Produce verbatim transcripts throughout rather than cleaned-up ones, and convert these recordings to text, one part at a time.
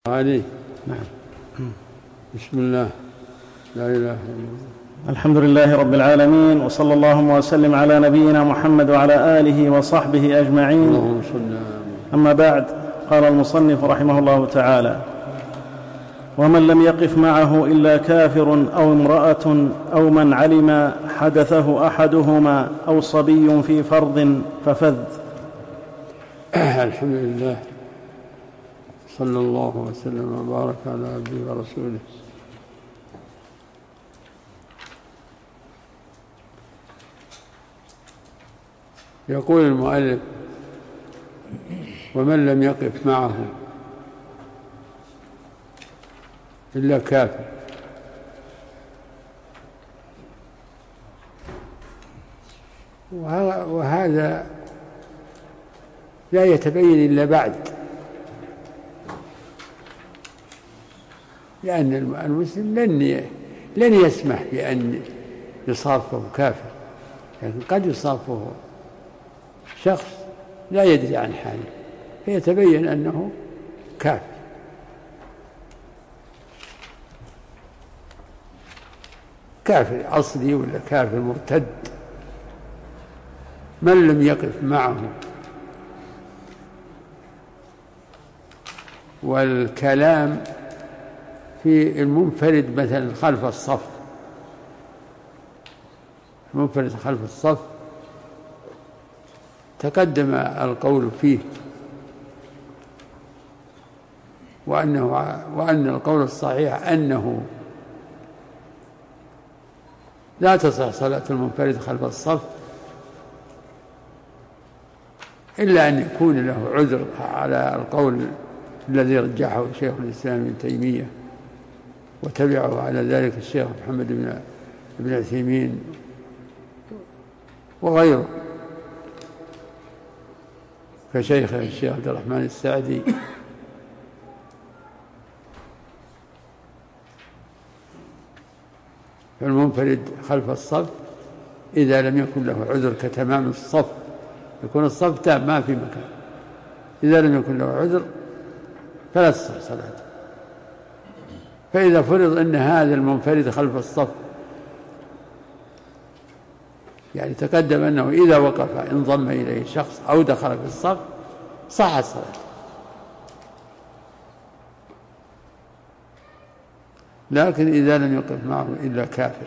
عليه. نعم. بسم الله، لا إله إلا الله. الحمد لله رب العالمين، وصلى اللهم وسلم على نبينا محمد وعلى آله وصحبه أجمعين. اللهم صل على محمد. أما بعد، قال المصنف رحمه الله تعالى: ومن لم يقف معه إلا كافر أو امرأة أو من علم حدثه أحدهما أو صبي في فرض ففذ. الحمد لله، صلى الله وسلم وبارك على عبده ورسوله. يقول المؤلف: ومن لم يقف معه إلا كافر. وهذا لا يتبين إلا بعد، لأن المسلم لن لن يسمح بأن يصافه كافر، لكن قد يصافه شخص لا يدري عن حاله فيتبين أنه كافر. كافر أصلي ولا كافر مرتد. من لم يقف معه، والكلام في المنفرد مثلا خلف الصف، المنفرد خلف الصف تقدم القول فيه، وأنه وأن القول الصحيح أنه لا تصح صلاة المنفرد خلف الصف إلا أن يكون له عذر، على القول الذي رجحه شيخ الإسلام ابن تيمية وتبعه على ذلك الشيخ محمد بن ابن عثيمين وغيره كشيخ الشيخ عبد الرحمن السعدي. فالمنفرد خلف الصف إذا لم يكن له عذر كتمام الصف، يكون الصف تام ما في مكان، إذا لم يكن له عذر فلا تصح صلاته. فإذا فرض أن هذا المنفرد خلف الصف، يعني تقدم أنه إذا وقف انضم إليه شخص أو دخل في الصف صحت صلاته، لكن إذا لم يقف معه إلا كافر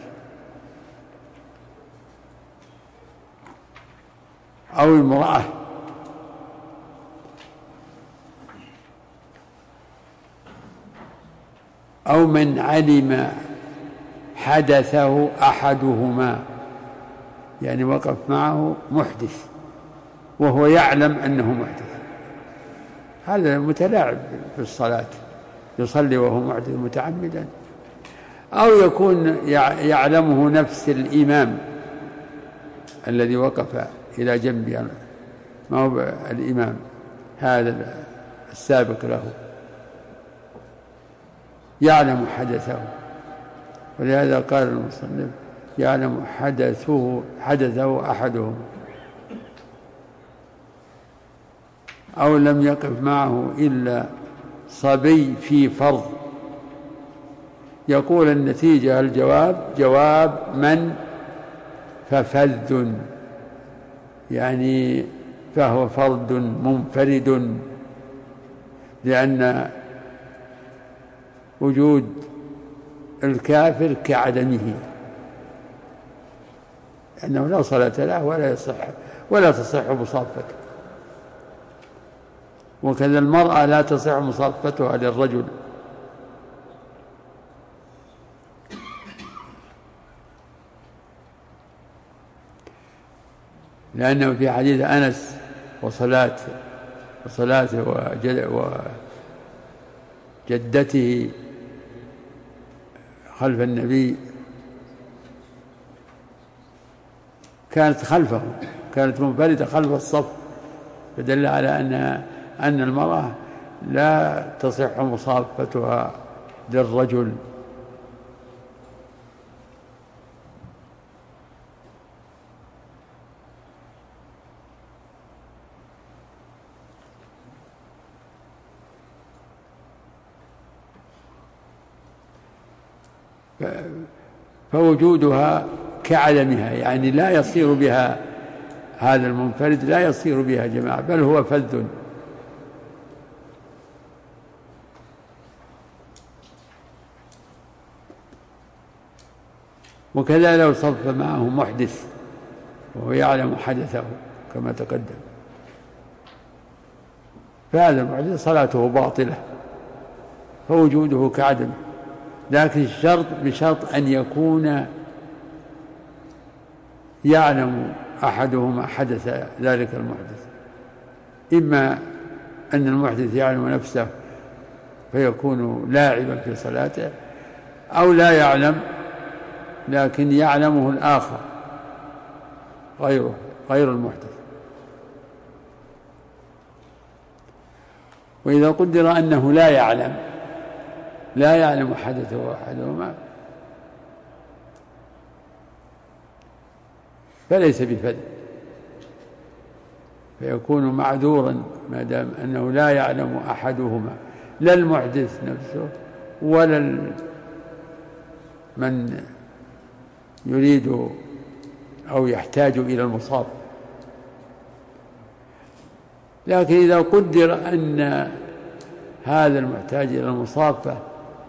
أو امرأة أو من علم حدثه أحدهما، يعني وقف معه محدث وهو يعلم أنه محدث، هذا متلاعب في الصلاة، يصلي وهو محدث متعمدا. أو يكون يعلمه نفس الإمام الذي وقف إلى جنبه، ما هو الإمام هذا السابق له، يعلم حدثه، ولهذا قال المصنف: يعلم حدثه حدثه أحدهم. أو لم يقف معه إلا صبي في فرض. يقول النتيجة الجواب جواب من ففذ، يعني فهو فرد منفرد، لأن وجود الكافر كعدمه، أنه لا صلاة له ولا يصح ولا تصح مصافته. وكذا المرأة لا تصح مصافتها للرجل، لأنه في حديث أنس وصلاة وصلاته وجدته خلف النبي كانت خلفه، كانت منفردة خلف الصف، فدل على أن أن المرأة لا تصح مصافتها للرجل. فوجودها كعدمها، يعني لا يصير بها هذا المنفرد لا يصير بها جماعة، بل هو فذ. وكذا لو صف معه محدث وهو يعلم حدثه كما تقدم، فهذا المحدث صلاته باطلة فوجوده كعدمه، لكن الشرط بشرط أن يكون يعلم أحدهما حدث ذلك المحدث، إما أن المحدث يعلم نفسه فيكون لاعبا في صلاته، أو لا يعلم لكن يعلمه الآخر غيره غير المحدث. وإذا قدر أنه لا يعلم لا يعلم حدثه أحدهما فليس بفذ، فيكون معذورا ما دام أنه لا يعلم أحدهما، لا المحدث نفسه ولا من يريد أو يحتاج إلى المصاب. لكن إذا قدر أن هذا المحتاج إلى المصافة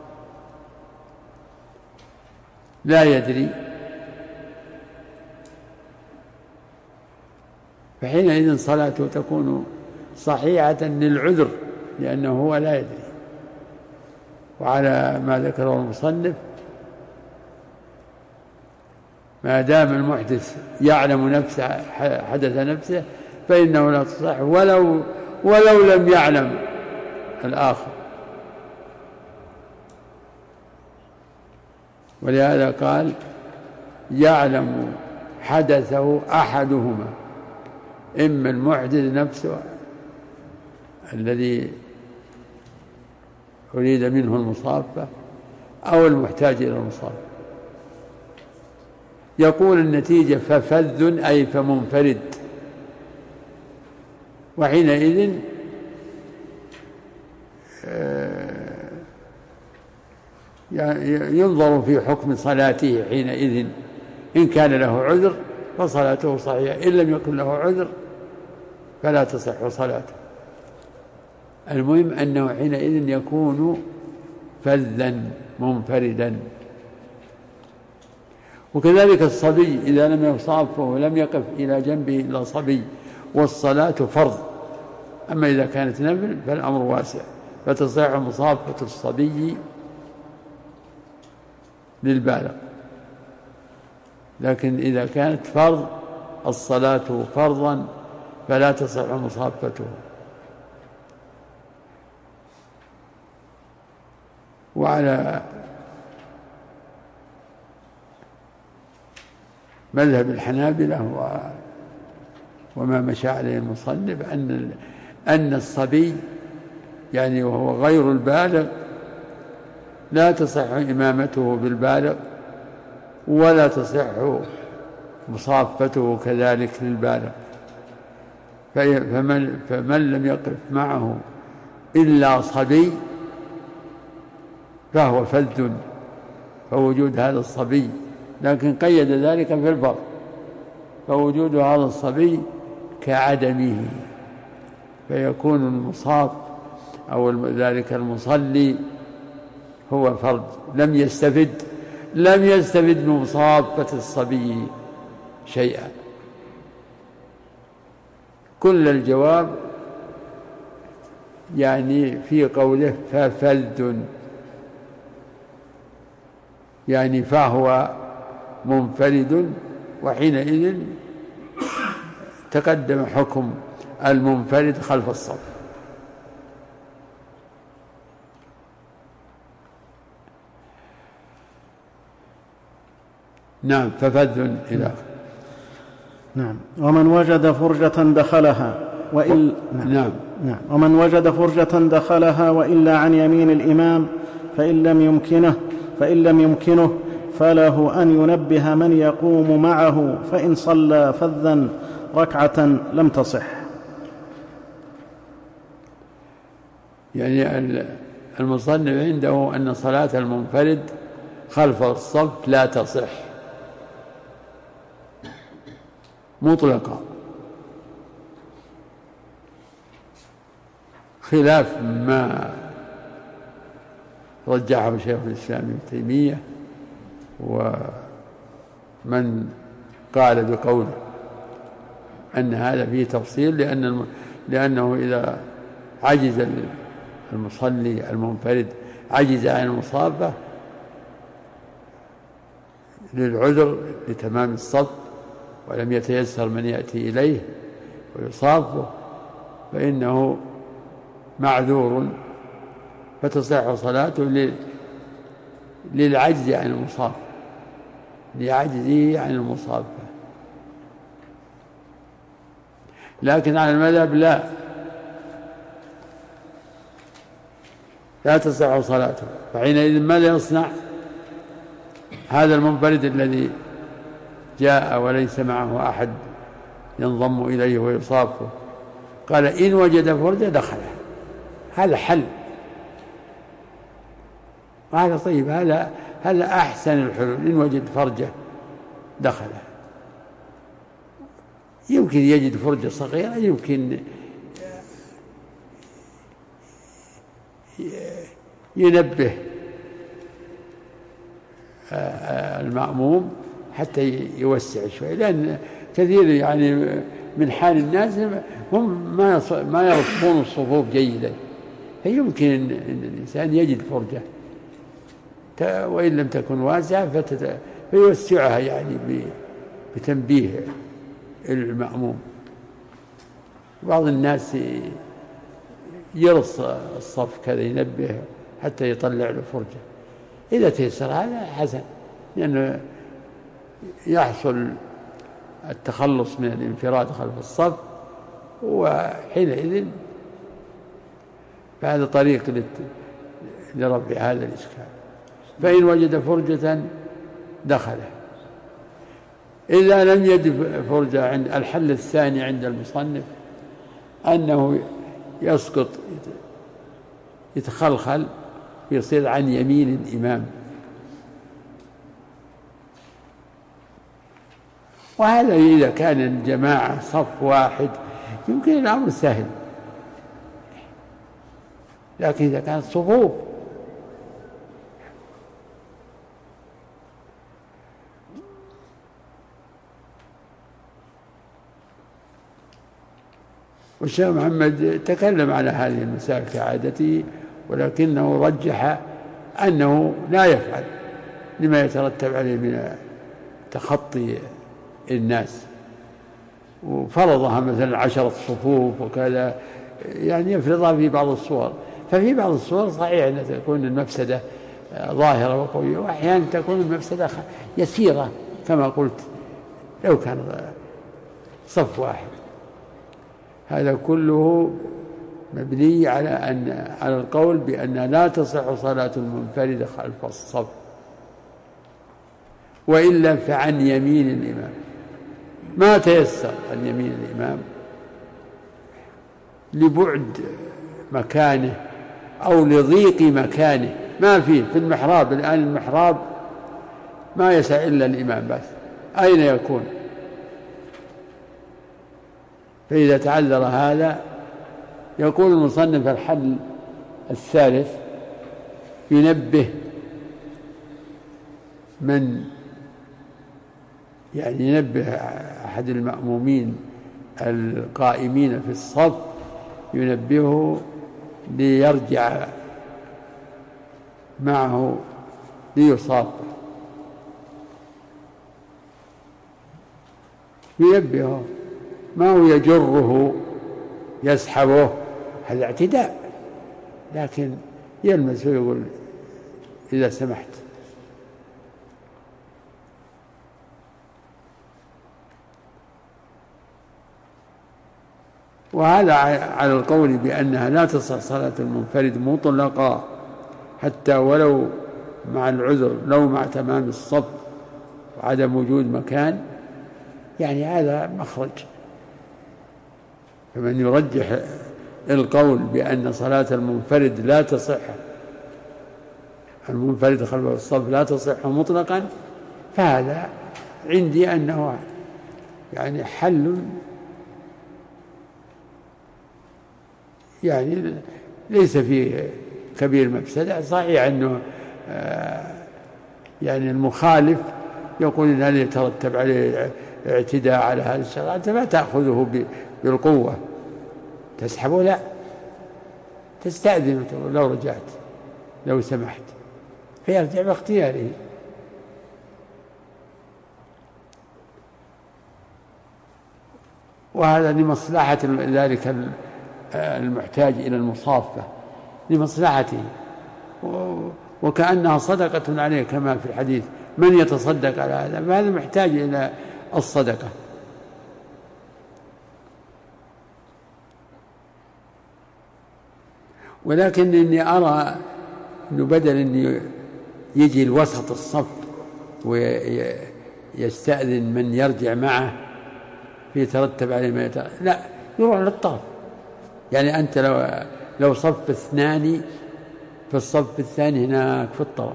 لا يدري، فحينئذ صلاته تكون صحيحة للعذر لأنه هو لا يدري. وعلى ما ذكره المصنف ما دام المحدث يعلم نفسه حدث نفسه فإنه لا تصح ولو ولو لم يعلم الآخر. ولهذا قال يعلم حدثه أحدهما، إما المحدث نفسه الذي أريد منه المصافة أو المحتاج إلى المصافة. يقول النتيجة ففذ أي فمنفرد، وحينئذ ينظر في حكم صلاته حينئذ، إن كان له عذر فصلاته صحيحة، إن لم يكن له عذر فلا تصح صلاته. المهم أنه حينئذ يكون فذا منفردا. وكذلك الصبي إذا لم يصافه ولم يقف إلى جنبه إلا صبي والصلاة فرض، أما إذا كانت نفل فالأمر واسع، فتصح مصافة الصبي للبالغ. لكن إذا كانت فرض الصلاة فرضا فلا تصح مصافته. وعلى مذهب الحنابلة وما مشى عليه المصنف أن أن الصبي يعني وهو غير البالغ لا تصح إمامته بالبالغ ولا تصح مصافته كذلك للبالغ. فمن, فمن لم يقف معه إلا صبي فهو فذ، فوجود هذا الصبي، لكن قيد ذلك في الفرض، فوجود هذا الصبي كعدمه، فيكون المصاف أو ذلك المصلي هو فرد، لم يستفد لم يستفد من مصافة الصبي شيئا. كل الجواب يعني في قوله ففذ، يعني فهو منفرد، وحينئذ تقدم حكم المنفرد خلف الصف. نعم ففذ إلى نعم. ومن وجد فرجة دخلها وإلا نعم. نعم. ومن وجد فرجة دخلها وإلا عن يمين الإمام فإن لم يمكنه فإن لم يمكنه فله أن ينبه من يقوم معه، فإن صلى فذا ركعة لم تصح. يعني المصنف عنده أن صلاة المنفرد خلف الصف لا تصح مطلقا، خلاف ما رجحه شيخ الإسلام ابن تيمية ومن قال بقوله أن هذا فيه تفصيل، لأن لأنه إذا عجز المصلي المنفرد عجز عن المصافة للعذر لتمام الصف ولم يتيسر من يأتي إليه ويصافه فإنه معذور فتصح صلاته للعجز عن المصافة، لعجزه عن المصافة. لكن على المذهب لا لا تصح صلاته، فحينئذ ماذا يصنع هذا المنفرد الذي جاء وليس معه أحد ينضم إليه ويصافه؟ قال إن وجد فرجة دخله، هذا حل، وهذا طيب، هذا هذا أحسن الحلول. إن وجد فرجة دخله، يمكن يجد فرجة صغيرة، يمكن ينبه المأموم حتى يوسع شوي، لأن كثير يعني من حال الناس هم ما ما يرصفون الصفوف جيدا، فيمكن أن الإنسان يجد فرجة وإن لم تكن واسعة فيوسعها يعني بتنبيه المأموم. بعض الناس يرص الصف كذا ينبه حتى يطلع له فرجة، إذا تيسر هذا حسن، لأنه يحصل التخلص من الانفراد خلف الصف، وحينئذ فهذا طريق لرفع هذا الإشكال. فإن وجد فرجة دخله. إذا لم يجد فرجة، عند الحل الثاني عند المصنف أنه يسقط يتخلخل يصير عن يمين الإمام، وهذا إذا كان الجماعة صف واحد يمكن الأمر سهل، لكن إذا كانت صفوف والشيخ محمد تكلم على هذه المسائل كعادته، ولكنه رجح أنه لا يفعل لما يترتب عليه من تخطي الناس، وفرضها مثلا عشرة صفوف وكذا، يعني يفرضها في بعض الصور. ففي بعض الصور صحيح أن تكون المفسدة ظاهرة وقوية، وأحيانا تكون المفسدة يسيرة كما قلت لو كان صف واحد. هذا كله مبني على أن على القول بأن لا تصح صلاة المنفرد خلف الصف، وإلا فعن يمين الإمام، ما تيسر عن يمين الإمام لبعد مكانه أو لضيق مكانه، ما فيه في المحراب الآن، المحراب ما يسع إلا الإمام بس، أين يكون؟ فإذا تعذر هذا يقول المصنف الحل الثالث ينبه من يعني ينبه أحد المأمومين القائمين في الصف، ينبهه ليرجع معه ليصاب، ينبهه، ما هو يجره يسحبه، هذا اعتداء، لكن يلمس ويقول إذا سمحت. وهذا على القول بأنها لا تصح صلاة المنفرد مطلقا حتى ولو مع العذر، لو مع تمام الصف وعدم وجود مكان، يعني هذا مخرج. فمن يرجح القول بأن صلاة المنفرد لا تصح المنفرد خلف الصف لا تصح مطلقا، فهذا عندي أنه يعني حل يعني ليس فيه كبير مفسدة. صحيح أنه يعني المخالف يقول إن هذا يترتب عليه اعتداء على هذا الشرع، أنت لا تأخذه بالقوة تسحبه، لا، تستأذن لو رجعت لو سمحت، فيرجع باختياره. وهذا لمصلحة ذلك المحتاج إلى المصافة، لمصلحته، وكأنها صدقة عليه كما في الحديث من يتصدق على هذا، فهذا محتاج إلى الصدقة. ولكن إني أرى أنه بدل أن يجي الوسط الصف ويستأذن من يرجع معه فيترتب عليه ما يترتب، لا، يروح للطرف. يعني أنت لو لو صف اثنان في الصف الثاني هناك في الطرف،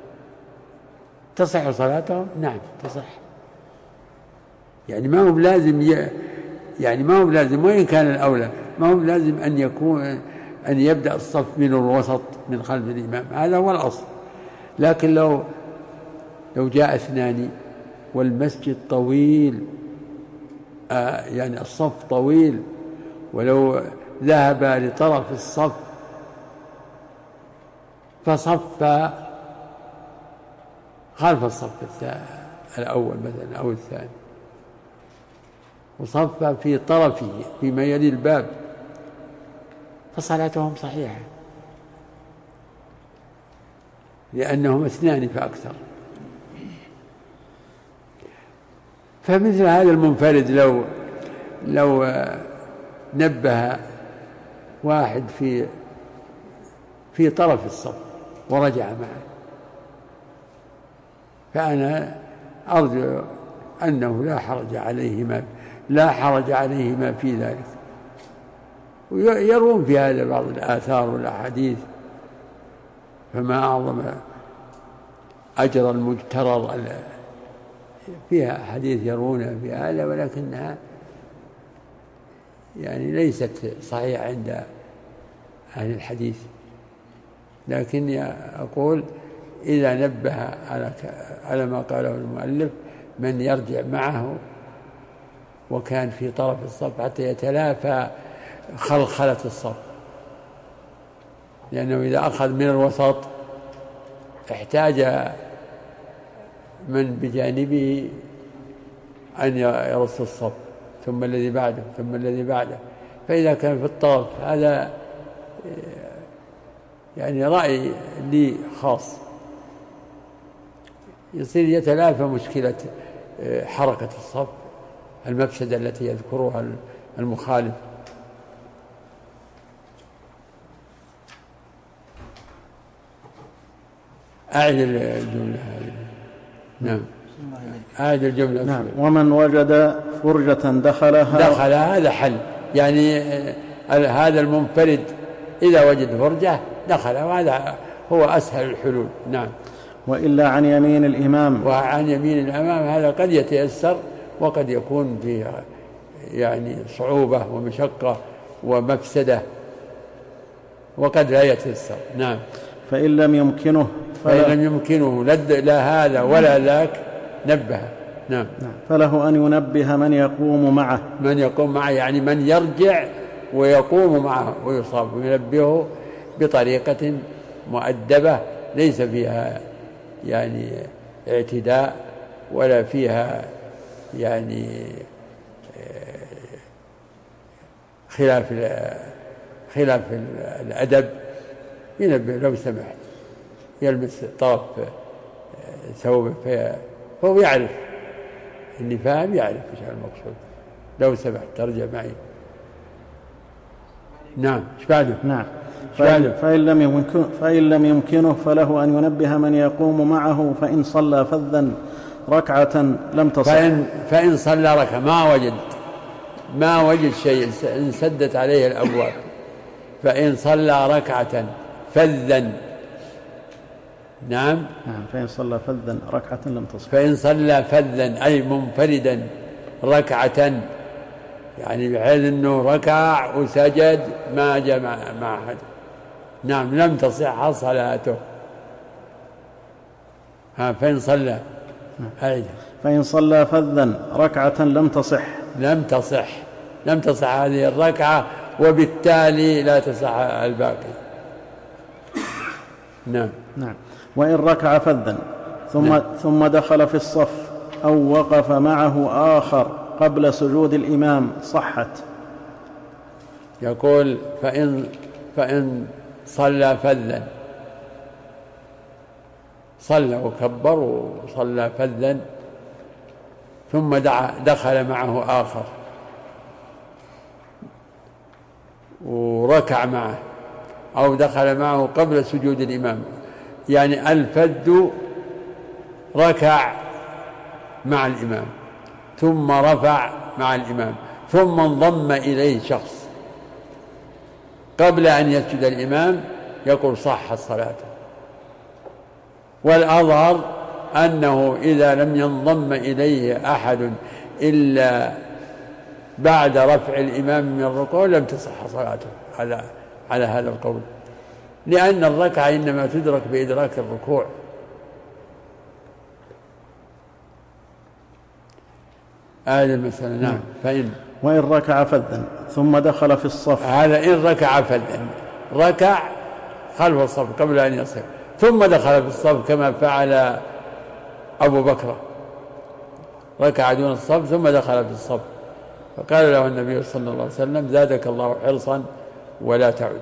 تصح صلاتهم؟ نعم تصح. يعني ما هو بلازم ي... يعني ما هو بلازم، وإن كان الأولى ما هو بلازم أن يكون أن يبدأ الصف من الوسط من خلف الإمام، هذا هو الأصل. لكن لو لو جاء اثنان والمسجد طويل، آه يعني الصف طويل، ولو ذهب لطرف الصف فصف خلف الصف الأول مثلا أو الثاني، وصف في طرفه فيما يلي الباب، فصلاتهم صحيحة لأنهم اثنان فأكثر. فمثل هذا المنفرد لو لو نبه واحد في في طرف الصف ورجع معه، فأنا أرجو أنه لا حرج عليهما لا حرج عليهما في ذلك. ويروون في هذا بعض الآثار والأحاديث، فما أعظم أجر المجترر، فيها حديث يروونها في هذا، ولكنها يعني ليست صحيحة عند أهل الحديث. لكني أقول إذا نبه على على ما قاله المؤلف من يرجع معه وكان في طرف الصف حتى يتلافى خلخلة الصف، لأنه إذا أخذ من الوسط احتاج من بجانبه أن يرص الصف، ثم الذي بعده ثم الذي بعده. فإذا كان في الطرف، هذا يعني رأي لي خاص، يصير يتلافى مشكلة حركة الصف، المفسدة التي يذكرها المخالف. أعد الجملة هذه. نعم، أعد الجملة. نعم. ومن وجد فرجة دخلها دخلها هذا حل، يعني هذا المنفرد إذا وجد فرجة دخلها، وهذا هو أسهل الحلول. نعم. وإلا عن يمين الإمام. وعن يمين الإمام هذا قد يتيسر وقد يكون فيه يعني صعوبة ومشقة ومفسدة، وقد لا يتيسر. نعم. فإن لم يمكنه فإن لم يمكنه لا هذا ولا ذاك نبه. نعم. فله أن ينبه من يقوم معه. من يقوم معه يعني من يرجع ويقوم معه ويصاب، وينبهه بطريقة مؤدبة ليس فيها يعني اعتداء ولا فيها يعني خلاف خلاف الأدب. ينبه لو سمحت، يلمس طرف ثوبه فهو يعرف، اللي فاهم يعرف ايش المقصود. لو سمحت ترجع معي. نعم. ايش بعده؟ نعم. فإن, فإن, لم يمكن فإن لم يمكنه فله أن ينبه من يقوم معه، فإن صلى فذا ركعة لم تصح. فإن, فإن صلى ركعة ما وجد ما وجد شيء، انسدت عليه الأبواب، فإن صلى ركعة فذا نعم. فإن صلى فذا ركعة لم تصح. فإن صلى فذا أي منفردا ركعة، يعني بحيث أنه ركع وسجد ما جمع مع أحد، نعم لم تصح صلاته. ها فإن صلى أعيد. فإن صلى فذا ركعة لم تصح. لم تصح لم تصح هذه الركعة، وبالتالي لا تصح الباقي. نعم. نعم. وإن ركع فذا ثم, نعم. ثم دخل في الصف أو وقف معه آخر قبل سجود الإمام صحت. يقول فإن, فإن صلى فذا، صلى وكبر وصلى فذا ثم دخل معه آخر وركع معه أو دخل معه قبل سجود الإمام، يعني الفذ ركع مع الإمام ثم رفع مع الإمام ثم انضم إليه شخص قبل أن يسجد الإمام، يقول صح صلاته. والأظهر أنه إذا لم ينضم إليه أحد إلا بعد رفع الإمام من الركوع لم تصح صلاته على على هذا القول، لأن الركعة إنما تدرك بإدراك الركوع. هذه المسألة. نعم. فإن وإن ركع فذا ثم دخل في الصف، هذا إن ركع فذا، ركع خلف الصف قبل أن يصل ثم دخل في الصف كما فعل أبو بكر، ركع دون الصف ثم دخل في الصف، فقال له النبي صلى الله عليه وسلم زادك الله حرصا ولا تعد،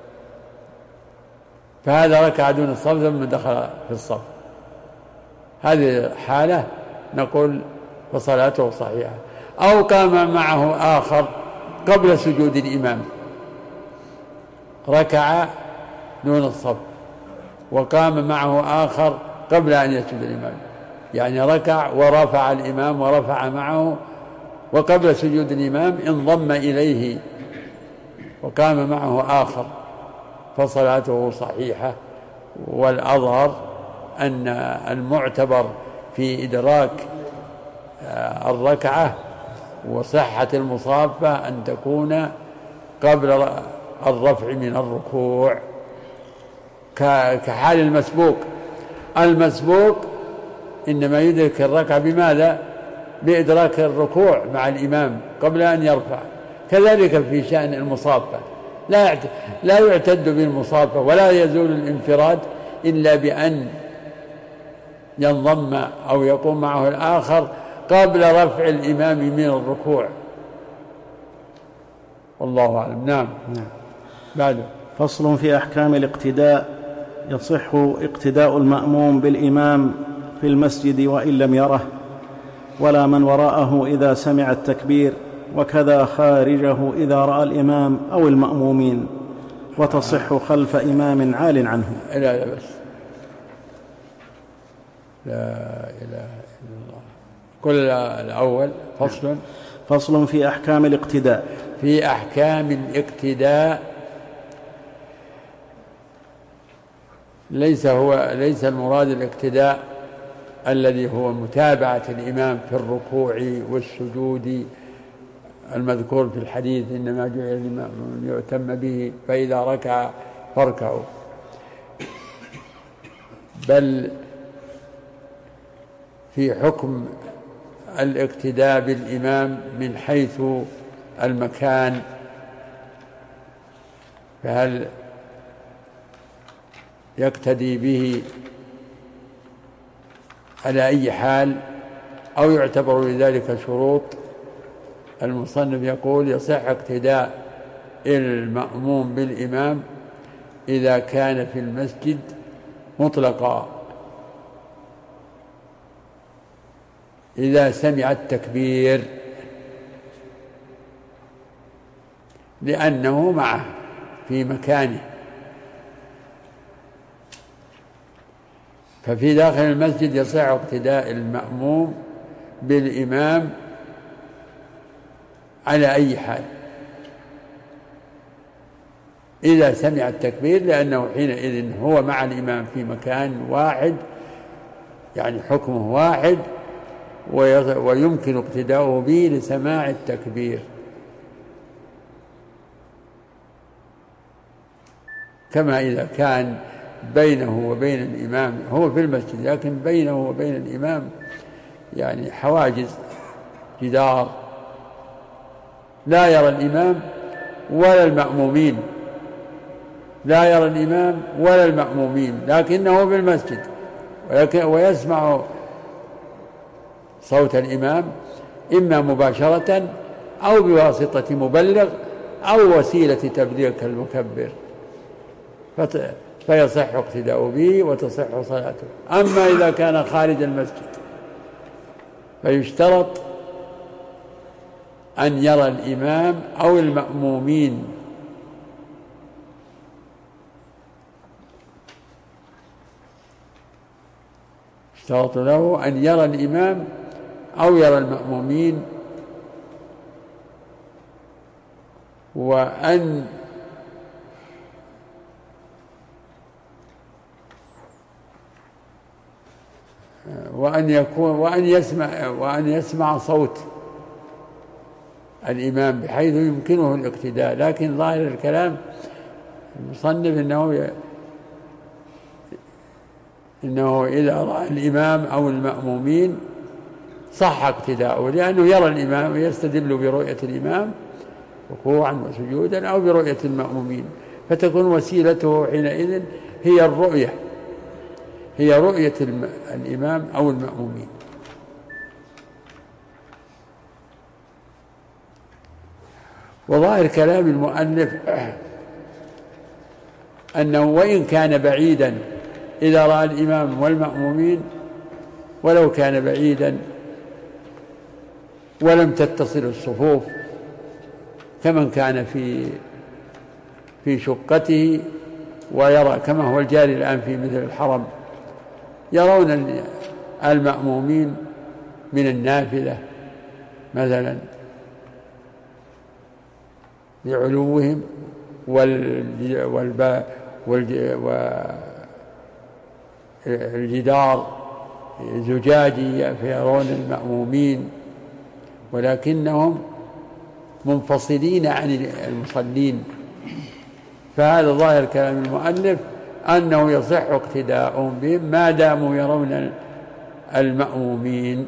فهذا ركع دون الصف ثم دخل في الصف، هذه حالة نقول فصلاته صحيحة. أو قام معه آخر قبل سجود الإمام، ركع دون الصف وقام معه آخر قبل أن يسجد الإمام، يعني ركع ورفع الإمام ورفع معه، وقبل سجود الإمام انضم إليه وقام معه آخر، فصلاته صحيحة. والأظهر أن المعتبر في إدراك الركعة وصحة المصافة أن تكون قبل الرفع من الركوع، كحال المسبوق. المسبوق إنما يدرك الركعة بماذا؟ بإدراك الركوع مع الإمام قبل أن يرفع. كذلك في شأن المصافة لا لا يعتد بالمصافة ولا يزول الانفراد إلا بأن ينضم أو يقوم معه الآخر قبل رفع الإمام من الركوع، والله أعلم. نعم. نعم. بعده فصل في أحكام الاقتداء. يصح اقتداء المأموم بالإمام في المسجد وإن لم يره، ولا من وراءه إذا سمع التكبير، وكذا خارجه إذا رأى الإمام أو المأمومين، وتصح خلف إمام عال عنه. لا لا بس لا إله إلا الله. كل الأول فصل فصل في أحكام الاقتداء. في أحكام الاقتداء. ليس هو ليس المراد الاقتداء الذي هو متابعة الإمام في الركوع والسجود المذكور في الحديث إنما جعل الإمام يؤتم به فإذا ركع فاركعوا، بل في حكم الاقتداء بالإمام من حيث المكان، فهل يقتدي به على أي حال أو يعتبر لذلك شروط. المصنف يقول يصح اقتداء المأموم بالإمام إذا كان في المسجد مطلقا، إذا سمع التكبير لأنه معه في مكانه، ففي داخل المسجد يصح اقتداء المأموم بالإمام على أي حال. إذا سمع التكبير، لأنه حينئذ هو مع الإمام في مكان واحد، يعني حكمه واحد، ويمكن اقتداؤه به لسماع التكبير، كما إذا كان بينه وبين الإمام، هو في المسجد لكن بينه وبين الإمام يعني حواجز، جدار، لا يرى الإمام ولا المأمومين، لا يرى الإمام ولا المأمومين، لكنه في المسجد ويسمع صوت الإمام إما مباشرة أو بواسطة مبلغ أو وسيلة تبليغ كالمكبر، فيصح اقتداء به وتصح صلاته. أما إذا كان خارج المسجد فيشترط أن يرى الإمام أو المأمومين، يشترط له أن يرى الإمام أو يرى المأمومين، وأن وأن يكون وأن يسمع وأن يسمع صوت الإمام بحيث يمكنه الاقتداء. لكن ظاهر الكلام المصنف إنه إنه إذا رأى الإمام أو المأمومين صح اقتداؤه، لأنه يرى الإمام ويستدل برؤية الإمام ركوعا وسجودا أو برؤية المأمومين، فتكون وسيلته حينئذ هي الرؤية، هي رؤية الإمام أو المأمومين. وظاهر كلام المؤلف أنه وإن كان بعيدا إذا رأى الإمام والمأمومين، ولو كان بعيدا ولم تتصل الصفوف، كمن كان في في شقته ويرى، كما هو الجاري الآن في مثل الحرم، يرون المأمومين من النافذة مثلا بعلوهم والجدار زجاجي فيرون المأمومين، ولكنهم منفصلين عن المصلين. فهذا ظاهر كلام المؤلف أنه يصح اقتداؤهم بهم ما داموا يرون المأمومين.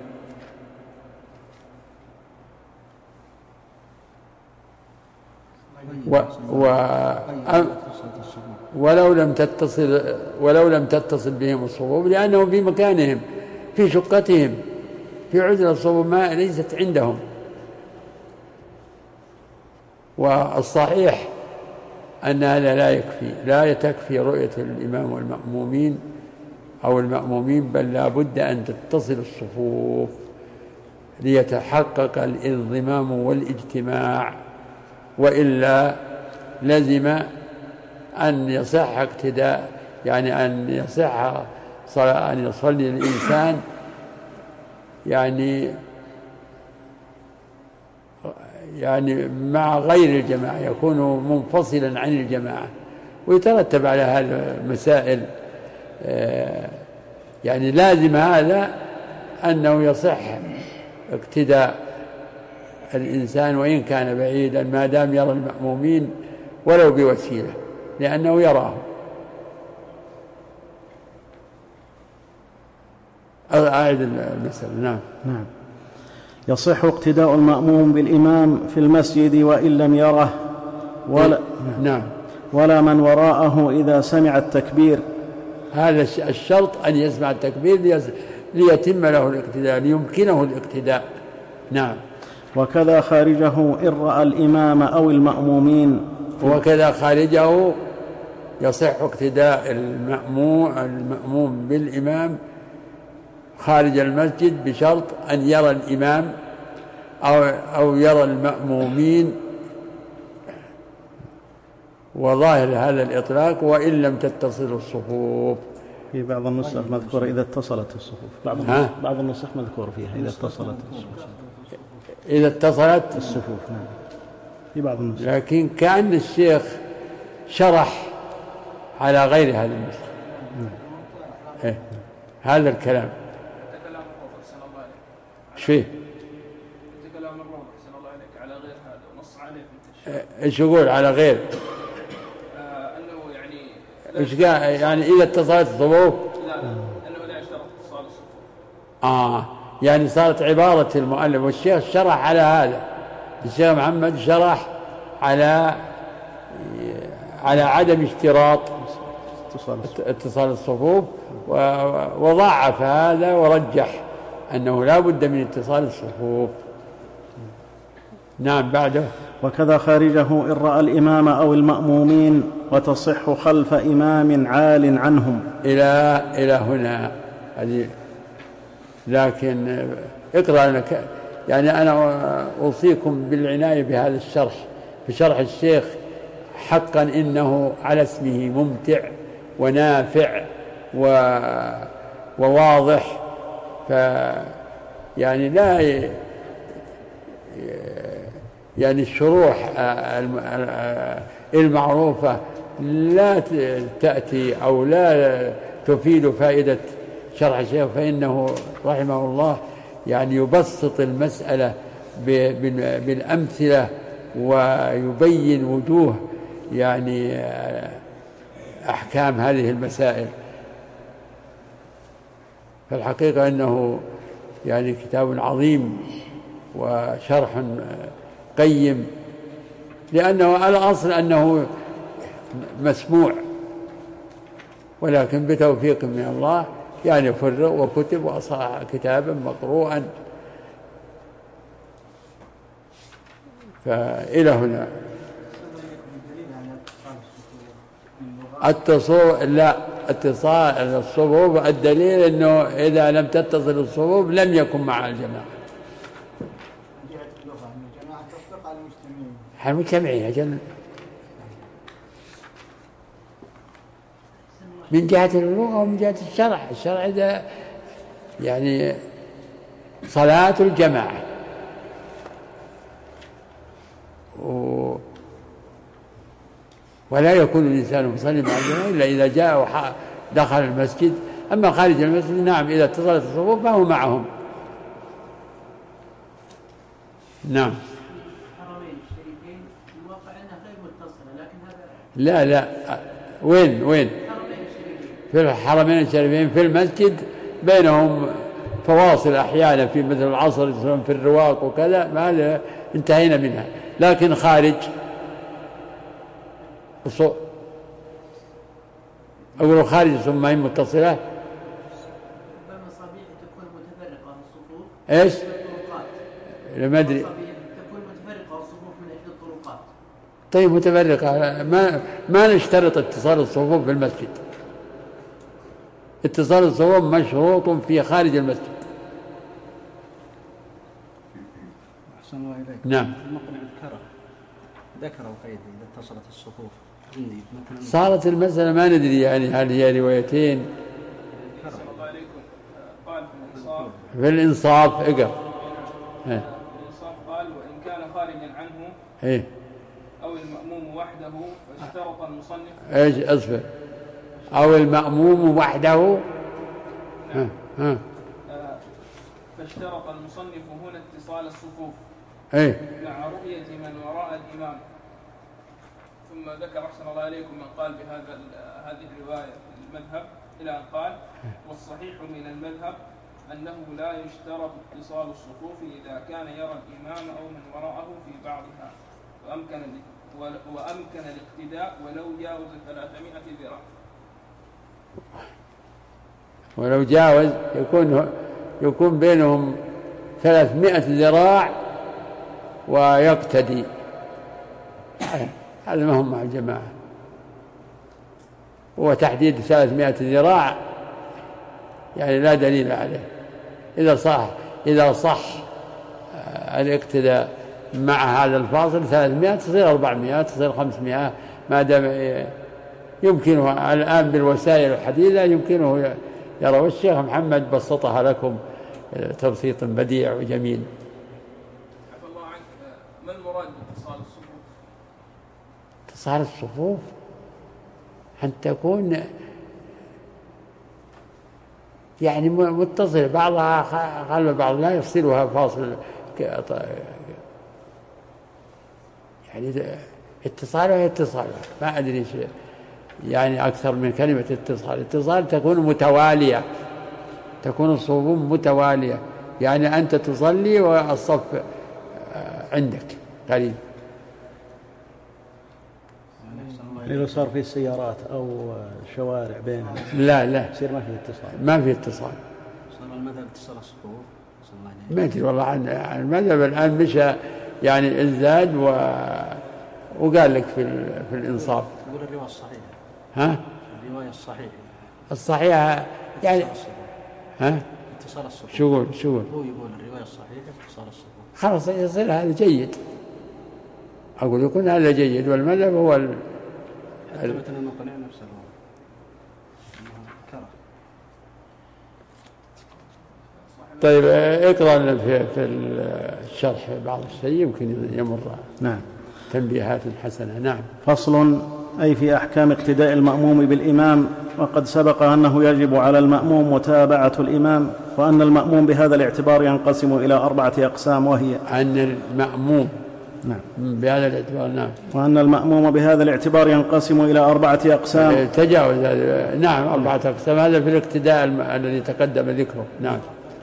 و و ولو لم تتصل ولو لم تتصل بهم الصفوف، لأنهم في مكانهم في شقتهم في عزلة، الصفوف ما ليست عندهم. والصحيح أن هذا لا يكفي، لا تكفي رؤية الإمام والمأمومين أو المأمومين، بل لا بد أن تتصل الصفوف ليتحقق الانضمام والاجتماع، وإلا لزم أن يصح اقتداء، يعني أن يصح صلاة، أن يصلي الإنسان يعني يعني مع غير الجماعة، يكون منفصلا عن الجماعة، ويترتب على هذا المسائل. يعني لازم هذا أنه يصح اقتداء الإنسان وإن كان بعيدا ما دام يرى المأمومين ولو بوسيلة، لأنه يراه. أعيد المسألة. نعم. نعم. يصح اقتداء المأموم بالإمام في المسجد وإن لم يره، ولا, نعم. ولا من وراءه إذا سمع التكبير. هذا الشرط أن يسمع التكبير ليتم له الاقتداء، ليمكنه الاقتداء. نعم. وكذا خارجه إن رأى الإمام أو المأمومين. وكذا خارجه يصح اقتداء المأموم, المأموم بالإمام خارج المسجد بشرط أن يرى الإمام أو, أو يرى المأمومين، وظاهر هذا الإطلاق وإن لم تتصل الصفوف. في بعض النسخ مذكورة إذا اتصلت الصفوف، بعض بعض النسخ مذكور فيها إذا اتصلت الصفوف. إذا اتصلت الصفوف. نعم. في بعض النسخ. لكن كأن الشيخ شرح على غير هذا المسلم. إيه؟ هذا الكلام ايش فيه؟ كلام الروضة أحسن الله عليك على غير هذا ونص عليه في التشريع. ايش يقول على غير؟ آه أنه يعني ايش قال يعني إذا اتصلت الصفوف؟ لا لا أنه لا يشترط اتصال الصفوف. آه يعني صارت عبارة المؤلف والشيخ شرح على هذا، الشيخ محمد شرح على على عدم اشتراط اتصال الصفوف، وضعف هذا ورجح أنه لا بد من اتصال الصفوف. نعم بعده. وكذا خارجه إن رأى الإمام أو المأمومين وتصح خلف إمام عال عنهم. إلى إلى هنا هذه، لكن اقرأ لك يعني أنا أوصيكم بالعناية بهذا الشرح، في شرح الشيخ حقا إنه على اسمه ممتع ونافع و... وواضح، ف يعني لا ي... يعني الشروح المعروفة لا تأتي أو لا تفيد فائدة شرح الشيخ، فإنه رحمه الله يعني يبسط المسألة بالأمثلة ويبين وجوه يعني أحكام هذه المسائل. فالحقيقة أنه يعني كتاب عظيم وشرح قيم، لأنه الأصل أنه مسموع، ولكن بتوفيق من الله يعني فرغ وكتب وأصبح كتابا مقروءا. فإلى هنا اتصال لا اتصال الصفوف، الدليل أنه إذا لم تتصل الصفوف لم يكن مع الجماعة. المجتمعين أجل من جهة اللغة ومن جهة الشرع. الشرع ده يعني صلاة الجماعة، و ولا يكون الإنسان مصلي مع الجماعة إلا إذا جاء ودخل المسجد. أما خارج المسجد نعم إذا اتصلت الصفوف فهو معهم. نعم. لا لا وين وين في الحرمين الشريفين في المسجد بينهم فواصل أحيانا في مثل العصر في الرواق وكذا، ما انتهينا منها. لكن خارج أقول خارج ثم هي متصلة. المصابيح تكون متفرقة الصفوف إيش؟ الطرقات. ما أدري. تكون متفرقة الصفوف من إحدى الطرقات. طيب متفرقة، ما ما نشترط اتصال الصفوف في المسجد. اتصال الصفوف مشروط في خارج المسجد. أحسن الله إليك. نعم. المقنع ذكره ذكر القيد إذا اتصلت الصفوف عندي مثلا. صارت المسألة ما ندري يعني هل هي روايتين. قال في الإنصاف في الإنصاف اقرأ. في الإنصاف قال وإن كان خارجا عنه إيه أو المأموم وحده فاشترط المصنف. إيش أصفر أو المأموم وحده. نعم. ها ها فاشترط المصنف هنا اتصال الصفوف إيه مع رؤية من وراء الإمام. ثم ذكر أحسن الله عليكم من قال بهذا هذه الرواية في المذهب إلى أن قال والصحيح من المذهب أنه لا يشترط اتصال الصفوف إذا كان يرى الإمام أو من وراءه في بعضها وأمكن وأمكن الاقتداء ولو جاوز ثلاثمائة ذراع. ولو جاوز يكون يكون بينهم ثلاثمائة ذراع ويقتدي. هذا ما هم مع الجماعة. وتحديد ثلاثمائة ذراع يعني لا دليل عليه. إذا صح إذا صح الاقتداء مع هذا الفاصل ثلاثمائة تصير أربعمائة تصير خمسمائة، ما دام يمكنه الآن بالوسائل الحديثة يمكنه يرى. والشيخ محمد بسطها لكم تبسيط بديع وجميل. عفى الله عنك، ما المراد باتصال الصفوف؟ اتصال الصفوف أن تكون يعني متصل بعضها خلف بعض، لا يفصلها فاصل يعني اتصالها اتصالها ما أدري شيء يعني أكثر من كلمة اتصال. اتصال تكون متوالية، تكون الصفوف متوالية، يعني أنت تصلي والصف عندك قريب. يعني لو صار في سيارات أو شوارع بينهم لا لا يصير ما في اتصال. ما في اتصال. المذهب اتصال الصفوف ما أدري والله عن المذهب الآن مشى يعني ازداد و... وقال لك في ال... في الإنصاف. يقول الرواية الصحيحة. ها؟ الرواية الصحيحة. الصحيحة يعني ها؟ اتصال الصفوف. شو يقول شو يقول؟ هو يقول الرواية الصحيحة اتصال الصفوف. خلاص يصير هذا جيد. أقول يكون هذا جيد، والمذهب هو ال... ال... نقنع نفس الرواية. طيب اقرأ في في الشرح بعض الشيء يمكن يمر. نعم. تنبيهات حسنة. نعم. فصل، أي في أحكام اقتداء المأموم بالإمام. وقد سبق أنه يجب على المأموم متابعة الإمام، وأن المأموم بهذا الاعتبار ينقسم إلى أربعة أقسام، وهي أن المأموم نعم بهذا الاعتبار نعم وأن المأموم بهذا الاعتبار ينقسم إلى أربعة أقسام. تجاوز نعم أربعة أقسام، هذا في الاقتداء الذي تقدم ذكره. نعم.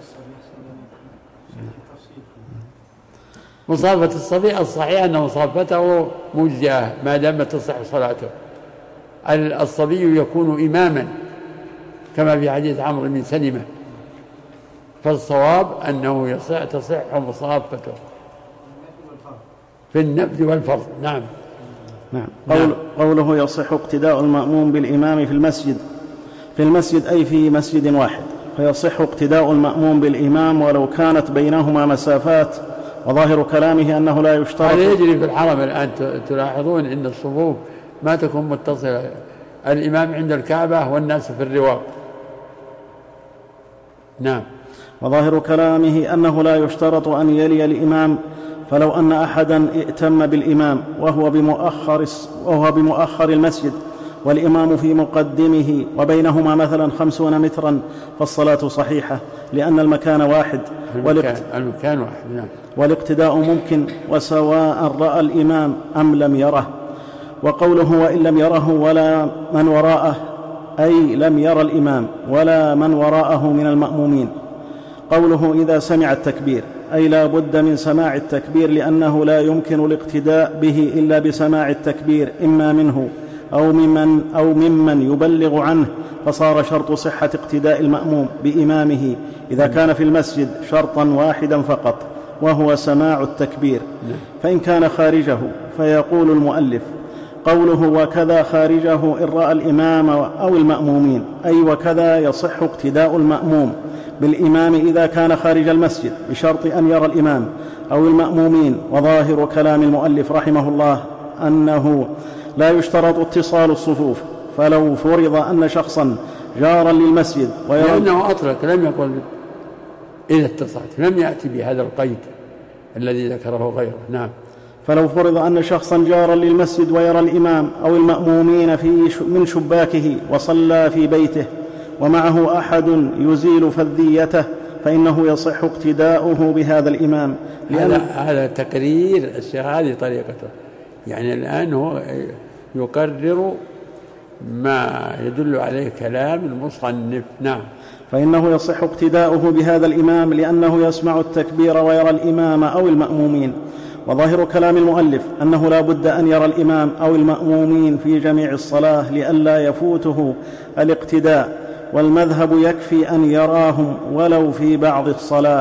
مصافة الصبي الصحيح أن مصافته مجزئة ما دام تصح صلاته. الصبي يكون إماما كما في حديث عمرو بن سلمة، فالصواب أنه يصح تصح مصافته في النفل والفرض. نعم. نعم. قول قوله يصح اقتداء المأموم بالإمام في المسجد. في المسجد أي في مسجد واحد، فيصح اقتداء المأموم بالإمام ولو كانت بينهما مسافات. وظاهر كلامه أنه لا يشترط. هذا يجري في الحرم الآن، تلاحظون أن الصفوف ما تكون متصلة، الإمام عند الكعبة والناس في الرواق. نعم. وظاهر كلامه أنه لا يشترط أن يلي الإمام، فلو أن أحدا ائتم بالإمام وهو بمؤخر, وهو بمؤخر المسجد والإمام في مقدمه وبينهما مثلا خمسون مترا فالصلاة صحيحة، لأن المكان واحد. المكان, المكان واحد. نعم. والاقتداء ممكن، وسواء رأى الإمام أم لم يره. وقوله وإن لم يره ولا من وراءه، أي لم ير الإمام ولا من وراءه من المأمومين. قوله إذا سمع التكبير، أي لا بد من سماع التكبير، لأنه لا يمكن الاقتداء به إلا بسماع التكبير إما منه أو ممن, أو ممن يبلغ عنه، فصار شرط صحة اقتداء المأموم بإمامه إذا كان في المسجد شرطا واحدا فقط، وهو سماع التكبير. فإن كان خارجه فيقول المؤلف قوله وكذا خارجه إن رأى الإمام أو المأمومين، أي وكذا يصح اقتداء المأموم بالإمام إذا كان خارج المسجد بشرط أن يرى الإمام أو المأمومين. وظاهر كلام المؤلف رحمه الله أنه لا يشترط اتصال الصفوف، فلو فرض أن شخصا جارا للمسجد ويرى لأنه أطلق لم يقل إذا اتصلت، لم يأتي بهذا القيد الذي ذكره غيره. نعم. فلو فرض أن شخصا جارا للمسجد ويرى الإمام أو المأمومين في من شباكه وصلى في بيته ومعه أحد يزيل فذيته، فإنه يصح اقتداؤه بهذا الإمام. لأن هذا تقرير الشيخ، هذه طريقته، يعني الآن هو يقرر ما يدل عليه كلام المصنف. نعم. فإنه يصح اقتداؤه بهذا الإمام لأنه يسمع التكبير ويرى الإمام أو المأمومين. وظاهر كلام المؤلف أنه لا بد أن يرى الإمام أو المأمومين في جميع الصلاة لئلا يفوته الاقتداء، والمذهب يكفي أن يراهم ولو في بعض الصلاة.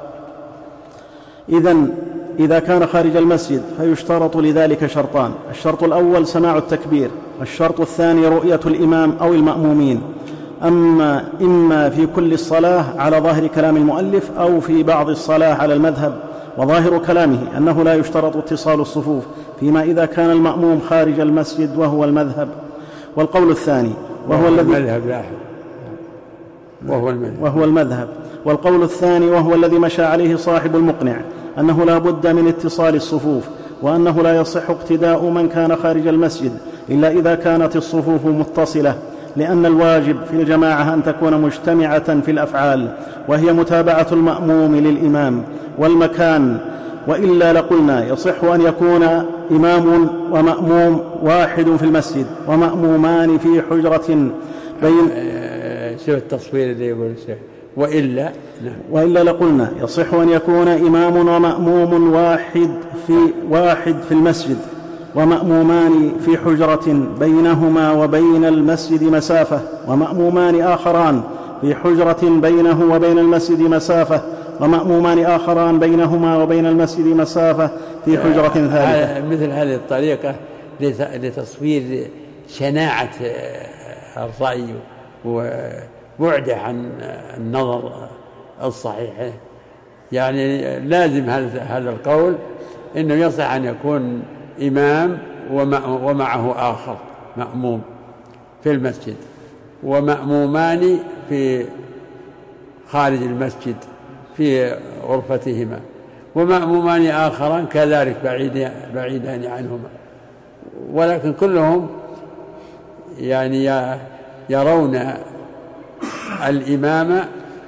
إذن إذا كان خارج المسجد فيشترط لذلك شرطان: الشرط الأول سماع التكبير، والشرط الثاني رؤية الإمام أو المأمومين، أما إما في كل الصلاة على ظاهر كلام المؤلف أو في بعض الصلاة على المذهب. وظاهر كلامه أنه لا يشترط اتصال الصفوف فيما إذا كان المأموم خارج المسجد وهو المذهب. والقول الثاني وهو, وهو الذي المذهب لاحظ وهو المذهب وهو المذهب والقول الثاني وهو الذي مشى عليه صاحب المقنع أنه لا بد من اتصال الصفوف، وأنه لا يصح اقتداء من كان خارج المسجد إلا إذا كانت الصفوف متصلة، لأن الواجب في الجماعة أن تكون مجتمعة في الأفعال، وهي متابعة المأموم للإمام والمكان. وإلا لقلنا يصح أن يكون إمام ومأموم واحد في المسجد ومأمومان في حجرة بين شوف التصوير اللي يقول شيء وإلا نعم. وإلا لقلنا يصح أن يكون إمام ومأموم واحد في واحد في المسجد ومأمومان في حجرة بينهما وبين المسجد مسافة، ومأمومان آخران في حجرة بينه وبين المسجد مسافة، ومأمومان آخران بينهما وبين المسجد مسافة في حجرة ثالثة. مثل هذه الطريقة لتصوير شناعة الرأي وبعده عن النظر الصحيح. يعني لازم هذا القول إنه يصح أن يكون إمام ومعه آخر مأموم في المسجد، ومأمومان في خارج المسجد في غرفتهما، ومأمومان آخران كذلك بعيدان عنهما، ولكن كلهم يعني يرون الإمام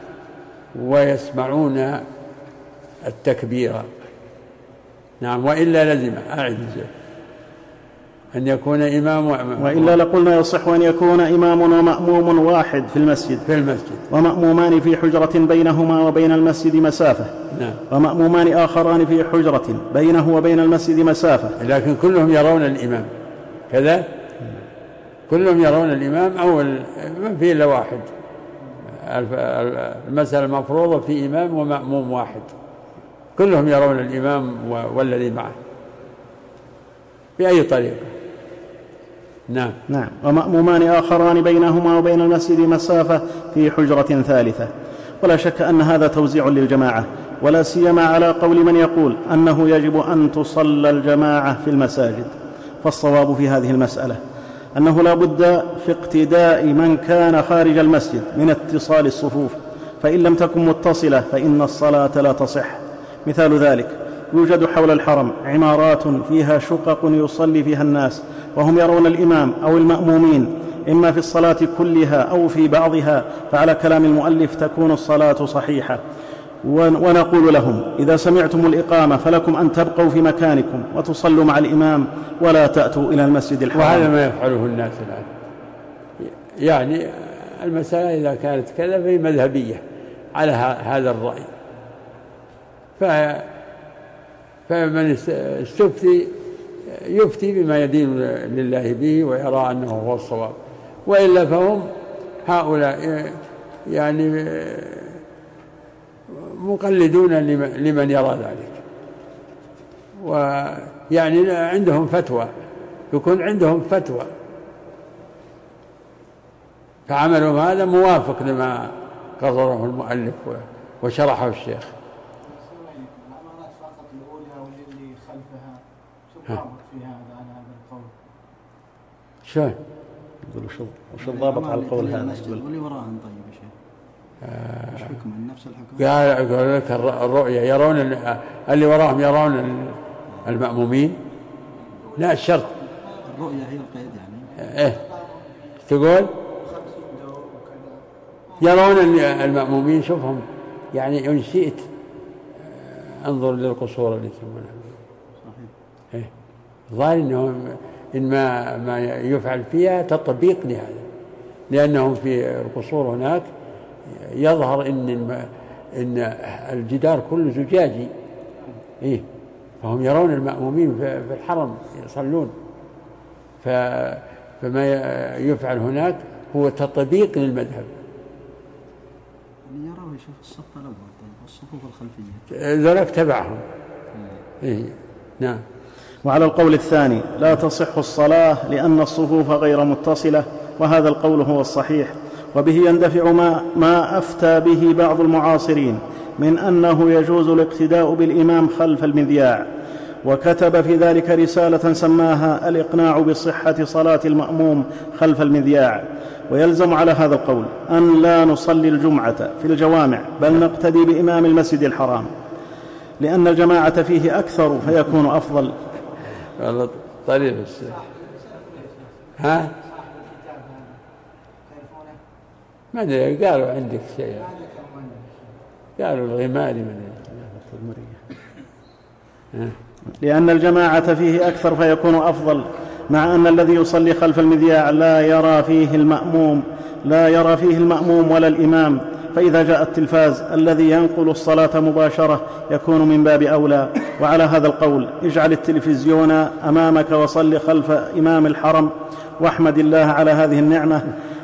ويسمعون التكبير. نعم. وإلا لزم أعد أن يكون إمام وأمام. وإلا لقلنا يصح أن يكون إمام ومأموم واحد في المسجد في المسجد ومأمومان في حجرة بينهما وبين المسجد مسافة. نعم. ومأمومان آخران في حجرة بينه وبين المسجد مسافة، لكن كلهم يرون الإمام كذا، كلهم يرون الإمام أو ما فيه إلا واحد. المسألة المفروضة في إمام ومأموم واحد، كلهم يرون الإمام والذي معه بأي طريقة. نعم. نعم. ومأمومان آخران بينهما وبين المسجد مسافة في حجرة ثالثة. ولا شك أن هذا توزيع للجماعة، ولا سيما على قول من يقول أنه يجب أن تصلى الجماعة في المساجد. فالصواب في هذه المسألة أنه لا بد في اقتداء من كان خارج المسجد من اتصال الصفوف، فإن لم تكن متصلة فإن الصلاة لا تصح. مثال ذلك: يوجد حول الحرم عمارات فيها شقق يصلي فيها الناس وهم يرون الإمام أو المأمومين إما في الصلاة كلها أو في بعضها، فعلى كلام المؤلف تكون الصلاة صحيحة. ونقول لهم: إذا سمعتم الإقامة فلكم أن تبقوا في مكانكم وتصلوا مع الإمام ولا تأتوا إلى المسجد الحرام. وهذا ما يفعله الناس الآن. يعني المسألة إذا كانت كذا فهي مذهبية على هذا الرأي، فمن استفتي يفتي بما يدين لله به ويرى أنه هو الصواب، وإلا فهم هؤلاء يعني مقلدون لمن يرى ذلك، ويعني عندهم فتوى، يكون عندهم فتوى، فعملهم هذا موافق لما قرره المؤلف وشرحه الشيخ. العمارات فقط الأولى واللي خلفها شو الضابط في هذا على هذا القول؟ شلون؟ يقول وش وش الضابط على القول هذا؟ واللي وراهم طيب يا شيخ وش حكم؟ نفس الحكم؟ قال يقول لك الرؤية يرون اللي وراهم يرون المأمومين، لا الشرط الرؤية هي القيد يعني. ايه تقول يرون المأمومين. شوفهم يعني إن شئت انظر للقصور اللي يسمونها. صحيح. ايه ظاهر انه ان ما ما يفعل فيها تطبيق لهذا، لانهم في القصور هناك يظهر ان ان الجدار كله زجاجي، ايه فهم يرون المأمومين في الحرم يصلون، فما يفعل هناك هو تطبيق للمذهب. يراه يشوف الصف الأول طيب والصفوف الخلفية ذلك تبعهم. إيه. نعم. وعلى القول الثاني لا تصح الصلاة لأن الصفوف غير متصلة، وهذا القول هو الصحيح، وبه يندفع ما, ما أفتى به بعض المعاصرين من أنه يجوز الاقتداء بالإمام خلف المذياع، وكتب في ذلك رسالة سماها الإقناع بصحة صلاة المأموم خلف المذياع. ويلزم على هذا القول أن لا نصلي الجمعة في الجوامع، بل نقتدي بإمام المسجد الحرام، لأن الجماعة فيه أكثر فيكون أفضل. والله طريق الشيخ ها؟ صاحب الكتاب هذا تعرفونه؟ ما أدري، قالوا عندك شيء، ما ذكر منه. قالوا الغماري من لأن الجماعة فيه أكثر فيكون أفضل، مع أن الذي يصلي خلف المذياع لا يرى فيه المأموم لا يرى فيه المأموم ولا الإمام، فإذا جاء التلفاز الذي ينقل الصلاة مباشرة يكون من باب أولى. وعلى هذا القول اجعل التلفزيون أمامك وصل خلف إمام الحرم واحمد الله على هذه النعمة.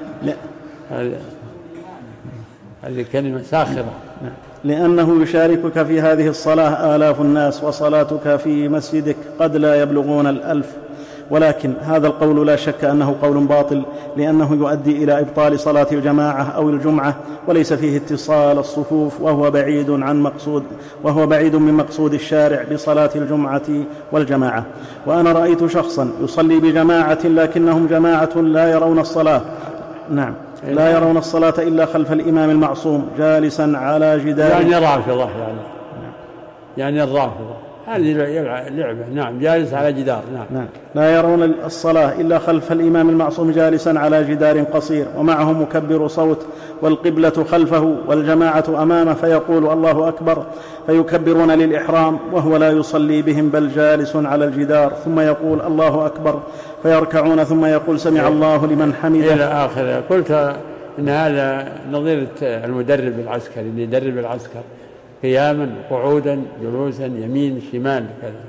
هذه كلمة ساخرة، لأنه يشاركك في هذه الصلاة آلاف الناس، وصلاتك في مسجدك قد لا يبلغون الألف. ولكن هذا القول لا شك أنه قول باطل، لأنه يؤدي إلى إبطال صلاة الجماعة أو الجمعة، وليس فيه اتصال الصفوف، وهو بعيد عن مقصود وهو بعيد من مقصود الشارع بصلاة الجمعة والجماعة. وأنا رأيت شخصا يصلي بجماعة لكنهم جماعة لا يرون الصلاة نعم لا يرون الصلاة إلا خلف الإمام المعصوم جالسا على جدار، يعني الرافضة، يعني يعني الرافضة هذه لعبة. نعم، جالس على جدار. نعم. نعم لا يرون الصلاة إلا خلف الإمام المعصوم جالسا على جدار قصير، ومعه مكبر صوت، والقبلة خلفه والجماعة أمامه، فيقول الله أكبر فيكبرون للإحرام وهو لا يصلي بهم بل جالس على الجدار، ثم يقول الله أكبر فيركعون، ثم يقول سمع الله لمن حمده إلى آخره. قلت إن هذا نظير المدرب العسكري اللي يدرب العسكر قياما قعودا جلوسا يمين شمال كذا.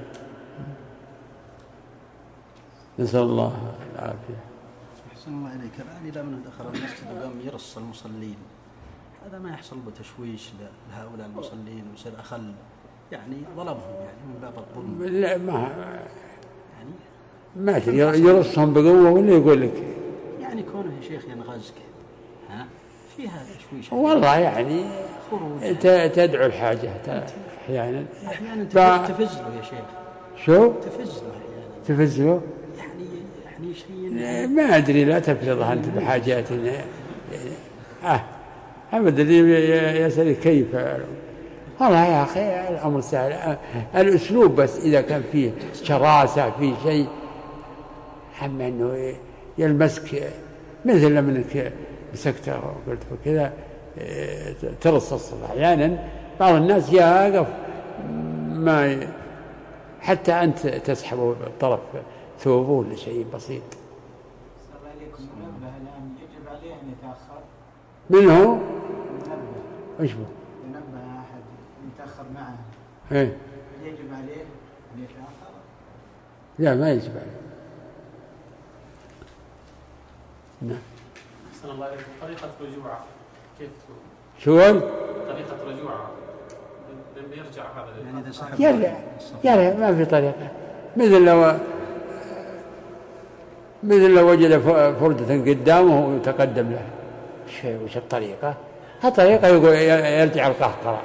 نسأل الله العافية. أحسن الله إليك. الآن إذا من دخل المسجد وقام يرص المصلين، هذا ما يحصل بتشويش لهؤلاء المصلين ويصير أخل، يعني ظلمهم، يعني من باب الظلم. لا، ما يعني ما أدري يرصهم بقوة ولا يقول لك يعني كونه يا شيخ ينغزك، ها في هذا تشويش والله، يعني خروج، تدعو الحاجة أحيانا. أحيانا ف... تفز له يا شيخ. شو؟ تفز له أحيانا. تفز له؟ يعني يعني شيء ما أدري، لا تفرضها أنت بحاجات. آه أبدا يسأل كيف. والله يا أخي الأمر سهل، الأسلوب بس إذا كان فيه شراسة فيه شيء، أما أنه يلمسك مثل لما مسكته وقلت كذا ترص الصلاة. أحيانا بعض الناس يقف ما ي... حتى أنت تسحبه طرف ثوبه ولا شيء بسيط. صلى عليكم منبه الآن يجب عليه أن يتأخر. من هو؟ منبه. إيش هو؟ ينبه أحد يتأخر معه. إيه؟ يجب عليه أن يتأخر؟ لا، ما يجب عليه. نعم. أحسن الله عليكم. طريقة رجوعه كيف تكون؟ شو؟ طريقة رجوعه لما يرجع هذا يعني إذا سحب يرجع يرجع ما في طريقة، مثل لو مثل لو وجد فردة قدامه وتقدم له شيء. وش الطريقة؟ الطريقة يقول يرجع القهقرة.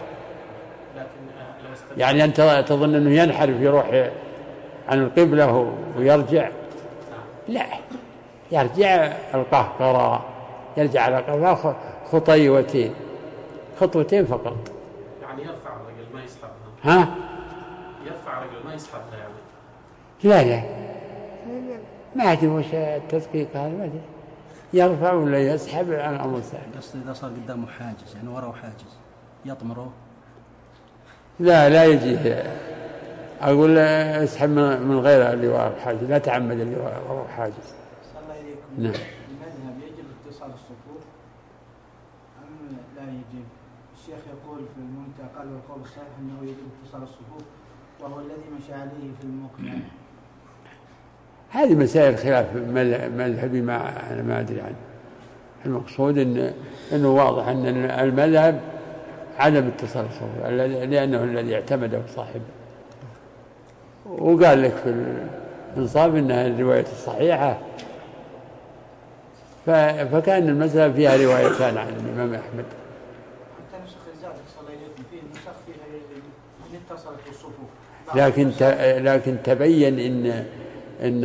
يعني أنت تظن أنه ينحرف يروح عن القبلة ويرجع؟ لا، يرجع القهقرة، يرجع على القهقرة خطيوتين خطوتين فقط. يعني يرفع رجل ما يسحبها. ها؟ يرفع رجل ما يسحبها يعني. لا لا ما أدري وش التدقيق هذا، ما أدري يرفع ولا يسحب عن الأمر الثاني. قصدي إذا صار قدامه حاجز، يعني وراه حاجز يطمره. لا لا يجي، أقول اسحب من غير اللي وراه حاجز، لا تعمد اللي وراه حاجز. صلى الله عليكم. نعم. المذهب يجب اتصال الصفوف أم لا يجب؟ الشيخ يقول في المنتهى قال والقول الصحيح أنه يجب اتصال الصفوف، وهو الذي مشى عليه في المقنع. هذه مسائل خلاف مذهبي، ما أنا ما أدري عنه. المقصود إن إنه واضح أن المذهب عدم اتصال الصفوف، لأنه الذي اعتمده صاحبه، وقال لك في الإنصاف إنها الرواية الصحيحة، فكان المذهب فيها روايتان عن الإمام أحمد. حتى نسخ الزاد صلى الله عليه فيه نسخ فيها إن اتصلت الصفوف. لكن لكن تبين إن إن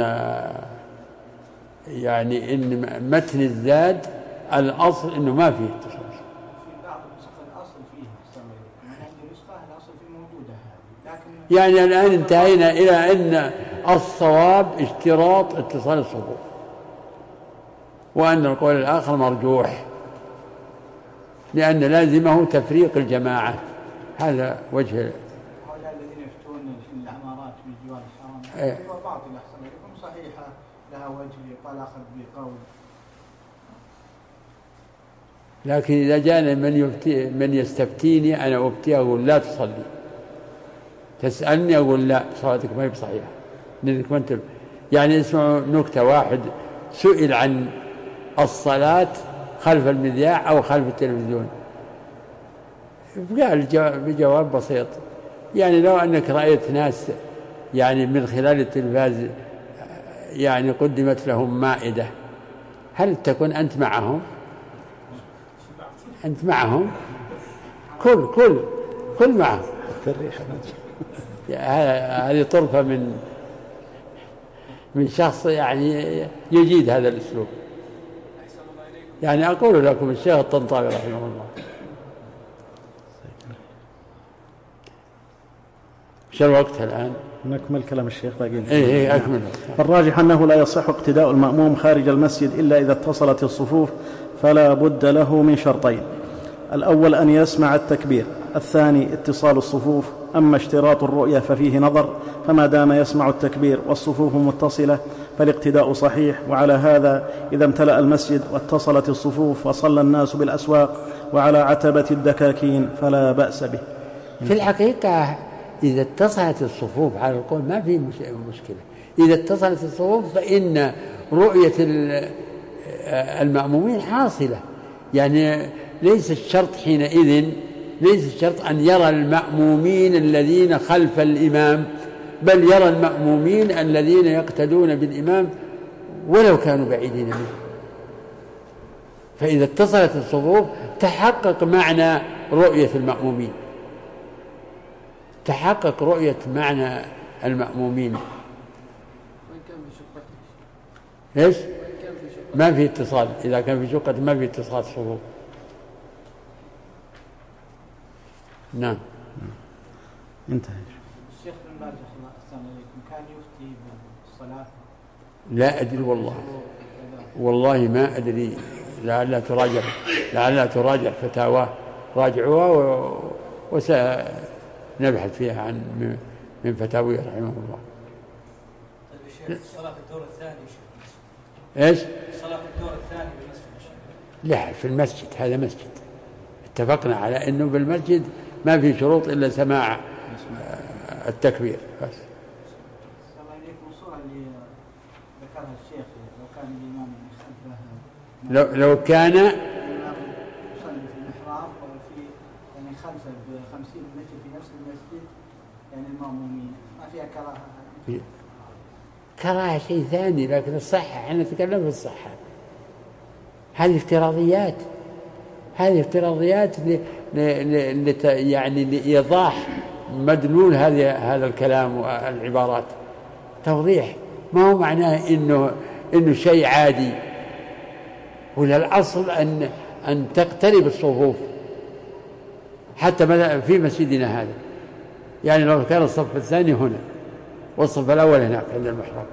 يعني إن متن الزاد الأصل إنه ما فيه اتصال. في بعض النسخ الأصل فيه صلى الله عليه وسلم، عندي نسخة الأصل فيه موجودة هذه، لكن يعني الآن انتهينا إلى أن الصواب اشتراط اتصال الصفوف. وأن القول الآخر مرجوح لأن لازمه تفريق الجماعة. هذا وجه. هؤلاء الذين يفتون في العمارات في جوار الحرم إيه. باطل أحسن لكم، صحيحة لها وجه قال أخذ بقول. لكن إذا جاء من, يفتي من يستفتيني أنا أفتي أقول لا تصلي، تسألني أقول لا صلاتك ما هي بصحيحة لأنك ما أنت. يعني اسمعوا نكتة، واحد سئل عن الصلاة خلف المذياع أو خلف التلفزيون، قال بجواب بسيط، يعني لو أنك رأيت ناس يعني من خلال التلفاز يعني قدمت لهم مائدة، هل تكون أنت معهم؟ أنت معهم؟ كل كل كل معهم. هذه طرفة من من شخص يعني يجيد هذا الأسلوب. يعني أقول لكم الشيخ الطنطاوي رحمه الله. شو الوقت الآن؟ نكمل كلام الشيخ باقي. إيه إيه أكمل. الراجح أنه لا يصح اقتداء المأموم خارج المسجد إلا إذا اتصلت الصفوف، فلا بد له من شرطين: الأول أن يسمع التكبير، الثاني اتصال الصفوف. أما اشتراط الرؤية ففيه نظر، فما دام يسمع التكبير والصفوف متصلة فالاقتداء صحيح. وعلى هذا إذا امتلأ المسجد واتصلت الصفوف وصلى الناس بالأسواق وعلى عتبة الدكاكين فلا بأس به. في الحقيقة إذا اتصلت الصفوف على القول ما في مشكلة. إذا اتصلت الصفوف فإن رؤية المأمومين حاصلة، يعني ليس الشرط حينئذ ليس الشرط أن يرى المأمومين الذين خلف الإمام، بل يرى المأمومين الذين يقتدون بالإمام ولو كانوا بعيدين منه. فإذا اتصلت الصفوف تحقق معنى رؤية المأمومين، تحقق رؤية معنى المأمومين. ليش؟ ما في اتصال. إذا كان في شقة ما في اتصال الصفوف. نعم. انتهى. الشيخ بن باز رحمه الله عليكم كان يفتي بالصلاة؟ لا أدري والله، والله ما أدري. لعلها تراجع لعلها تراجع فتاواه، راجعوها وسنبحث فيها عن من فتاويه رحمه الله. الصلاة في الدور الثاني ايش؟ الصلاة في الدور الثاني بالمسجد. لا، في المسجد، هذا مسجد. اتفقنا على انه بالمسجد ما في شروط الا سماع التكبير بس. السلام عليكم. الصورة اللي ذكرها الشيخ لو كان الإمام خلفه، لو لو كان الإمام يصلي في المحراب وفي يعني خلفه بخمسين متر في نفس المسجد، يعني المأمومين ما فيها كراهة؟ كراهة شيء ثاني، لكن الصحة احنا نتكلم في الصحة. هذه افتراضيات، هذه افتراضيات ل... ل... ل... يعني لإيضاح مدلول هذا هذا الكلام والعبارات، توضيح. ما هو معناه انه انه شيء عادي، ولا الأصل ان ان تقترب الصفوف حتى مثلا في مسجدنا هذا. يعني لو كان الصف الثاني هنا والصف الأول هناك عند المحراب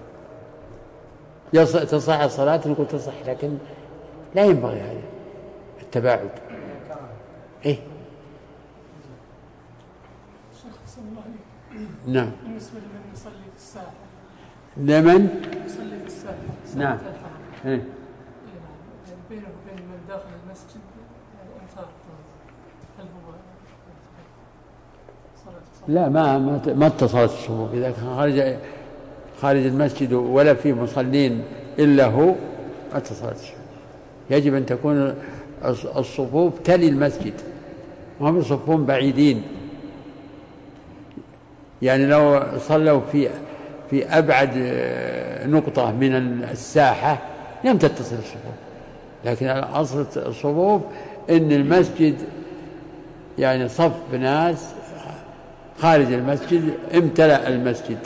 تصح الصلاة، نقول تصح، لكن لا ينبغي هذا التباعد. إيه شيخ صلى الله عليك. نعم. بالنسبة لمن يصلي في الساحة، لمن يصلي في الساحة نعم إيه؟ بينه وبين من داخل المسجد أمتار، هل هو صلاة؟ لا، ما ما اتصلت الصفوف. إذا كان خارج خارج المسجد ولا في مصلين إلا هو اتصلت الصفوف. يجب أن تكون الصفوف تلي المسجد، ما هم يصفون بعيدين. يعني لو صلوا في في أبعد نقطة من الساحة لم تتصل الصفوف، لكن أصل الصفوف إن المسجد يعني صف ناس خارج المسجد امتلأ المسجد.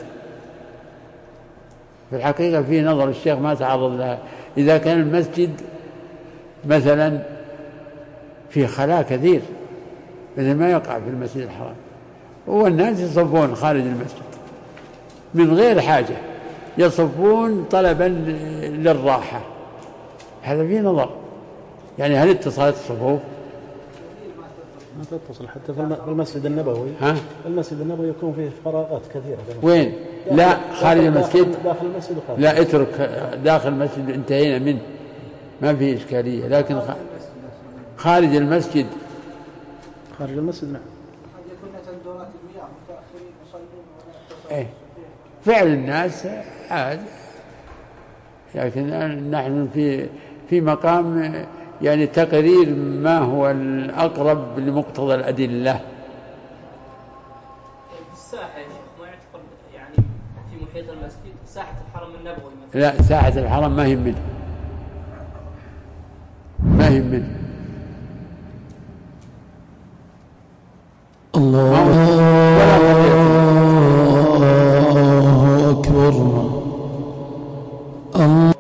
في الحقيقة في نظر الشيخ ما تعرض لها. إذا كان المسجد مثلا في خلاء كثير مثل ما يقع في المسجد الحرام، والناس يصفون خارج المسجد من غير حاجة، يصفون طلبا للراحة، هذا فيه نظر. يعني هل اتصالات الصفوف؟ ما تتصل حتى في المسجد النبوي. ها؟ المسجد النبوي يكون فيه فراغات كثيرة. وين؟ لا خارج المسجد. داخل المسجد وخارج. لا اترك داخل المسجد انتهينا منه ما فيه إشكالية، لكن خارج المسجد. خارج المسجد نعم. قد يكون دورات المياه متأخرين يصلون ولا ايه فعل الناس عاد، لكن نحن في في مقام يعني تقرير ما هو الأقرب لمقتضى الأدلة. في الساحة يا شيخ ما يعتبر يعني في محيط المسجد ساحة الحرم النبوي مثلا؟ لا ساحة الحرم ما هي منه، ما هي منه. الله أكبر. الله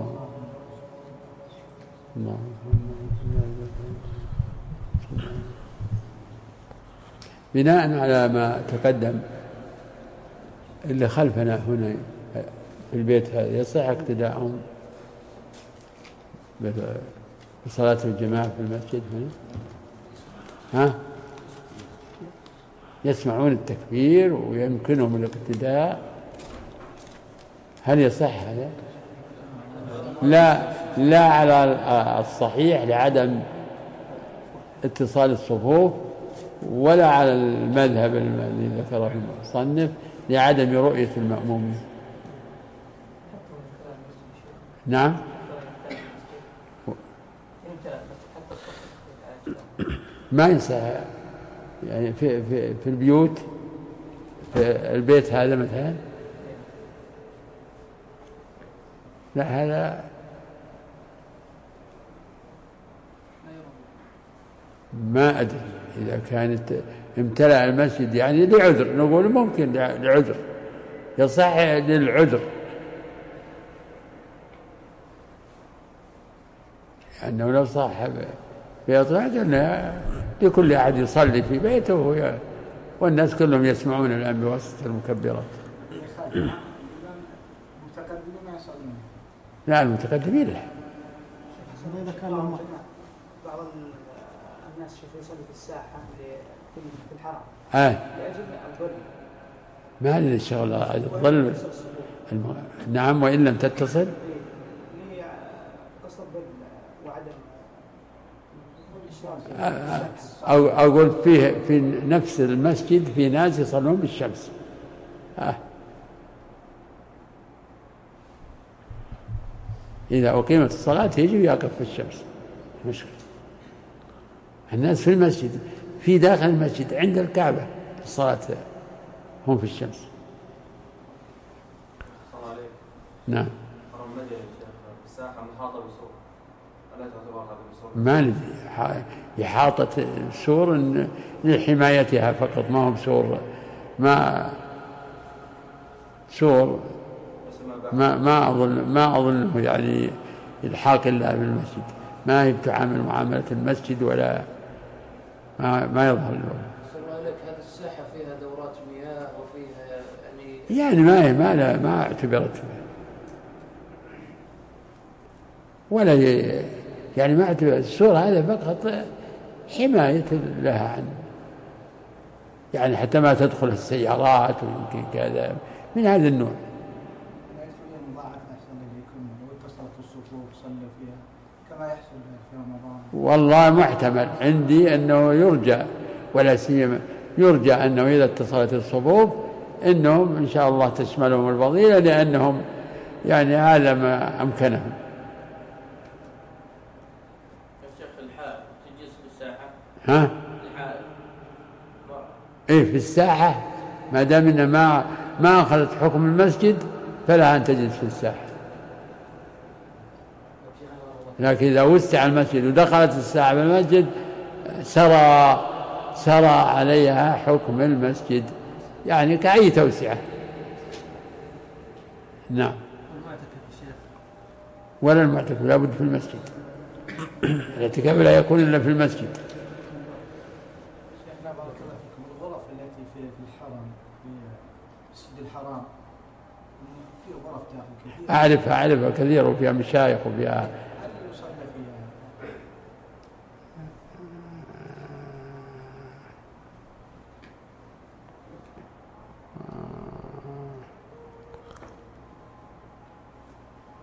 بناء على ما تقدم اللي خلفنا هنا في البيت هذا يصح اقتداءهم بصلاة الجماعة في المسجد هنا؟ ها؟ يسمعون التكبير ويمكنهم الاقتداء، هل يصح هذا؟ لا لا على الصحيح لعدم اتصال الصفوف، ولا على المذهب الذي ذكره المصنف لعدم رؤية المأمومين. نعم ما ينسى يعني في في في البيوت، في البيت هذا مثلا، لا هذا ما أدري إذا كانت امتلأ المسجد يعني لعذر، نقول ممكن لعذر يصح للعذر، لأنه يعني لو صح بإطلاق أن لكل أحد يصلي في بيته والناس كلهم يسمعون الآن بواسطة المكبرات. لا المتقدمين لا. إذا كان لهم بعض الناس شيخ يصلي في الساحة في الحرم آه. لأجل الظل، ما لنا الشغل الظل الم... نعم وإن لم تتصل قصد الظل وعدم أو أقول فيه في نفس المسجد في ناس يصلون بالشمس. آه. إذا أقيمت الصلاة يجي ويقف في الشمس مشكلة. الناس في المسجد في داخل المسجد عند الكعبة الصلاة هم في الشمس. نعم. ما ندري إحاطة سور لحمايتها فقط، ما هو سور ما سور ما ما أظن ما أظنه يعني الحاق الله بالمسجد، ما هي بتعامل معاملة المسجد ولا ما ما يظهر له. هذه الساحة فيها دورات مياه وفيها يعني يعني ما هي ما لا ما اعتبرت ولا يعني ما اعتبرت السور هذا فقط حماية لها عن يعني حتى ما تدخل السيارات ويمكن كذا من هذا النوع. والله محتمل عندي أنه يرجى، ولا سيما يرجى أنه إذا اتصلت الصفوف إنهم إن شاء الله تشملهم الفضيلة، لأنهم يعني هذا ما أمكنهم. الشيخ الحائل تجلس في الساحة؟ ها؟ الحائل إيه في الساحة ما دام إنها ما ما أخذت حكم المسجد فلها أن تجلس في الساحة، لكن إذا وسع المسجد ودخلت الساعة بالمسجد سرى سرى عليها حكم المسجد يعني كأي توسعة. نعم. ولا المعتكف لا بد في المسجد، الاعتكاف لا يكون إلا في المسجد. الغرف التي في الحرم في مسجد الحرام في غرف داخل كثير أعرفها أعرفها كثير وفيها مشايخ وفيها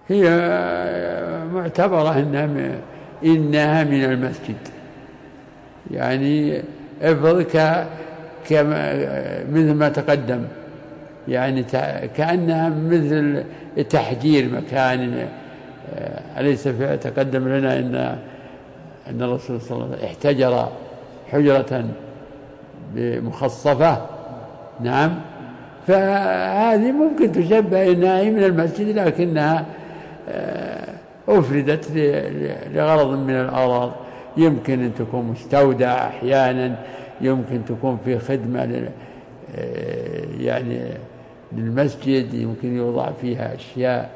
هي معتبرة إنها إنها من المسجد، يعني افرض كما مثل ما تقدم، يعني كأنها مثل تحجير مكان. أليس في تقدم لنا إن أن الرسول صلى الله عليه وسلم احتجر حجرة مخصفة؟ نعم. فهذه ممكن تشبه إنها من المسجد، لكنها أفردت لغرض من الأغراض. يمكن أن تكون مستودع أحيانا، يمكن تكون في خدمة يعني للمسجد، يمكن يوضع فيها أشياء،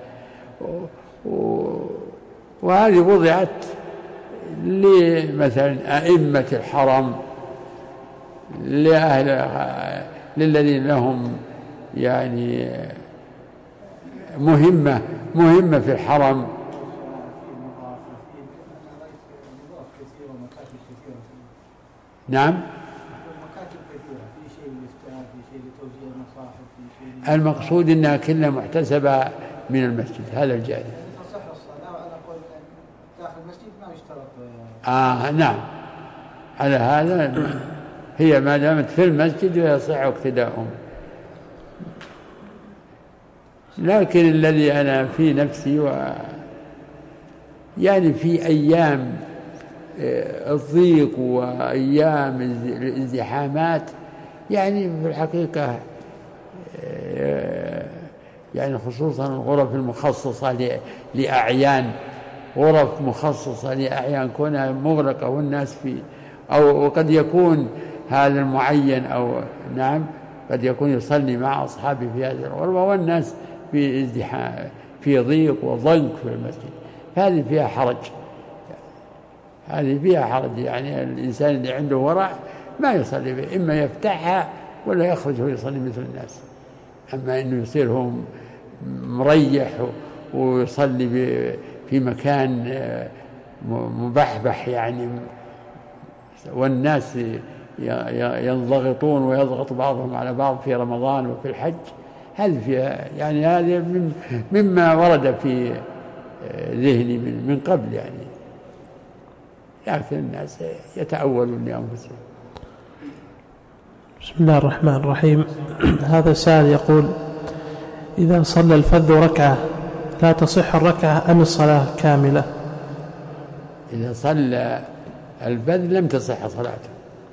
وهذه وضعت لمثلا أئمة الحرم، لأهل للذين لهم يعني مهمة مهمة في الحرم. نعم. المقصود أنها كلها محتسبة من المسجد، هذا الجانب. آه نعم، على هذا هي ما دامت في المسجد يصح اقتداؤهم. لكن الذي أنا في نفسي و يعني في أيام الضيق وأيام الازدحامات، يعني في الحقيقة يعني خصوصا الغرف المخصصة لأعيان، غرف مخصصة لأعيان كونها مغلقة والناس في، أو وقد يكون هذا المعين أو نعم قد يكون يصلي مع أصحابه في هذه الغرفة والناس في ازدحام في ضيق وضنك في المسجد، هذه فيها حرج، هذه فيها حرج. يعني الإنسان اللي عنده ورع ما يصلي به، إما يفتحها ولا يخرج ويصلي مثل الناس. أما إنه يصير هو مريح ويصلي في مكان مبحبح يعني، والناس ينضغطون ويضغط بعضهم على بعض في رمضان وفي الحج، هذه فيها يعني هذه مما ورد في ذهني من قبل يعني، لكن الناس يتأولون لأنفسهم. بسم الله الرحمن الرحيم. هذا سائل يقول: إذا صلى الفذ ركعة لا تصح الركعة أم الصلاة كاملة؟ إذا صلى الفذ لم تصح صلاته.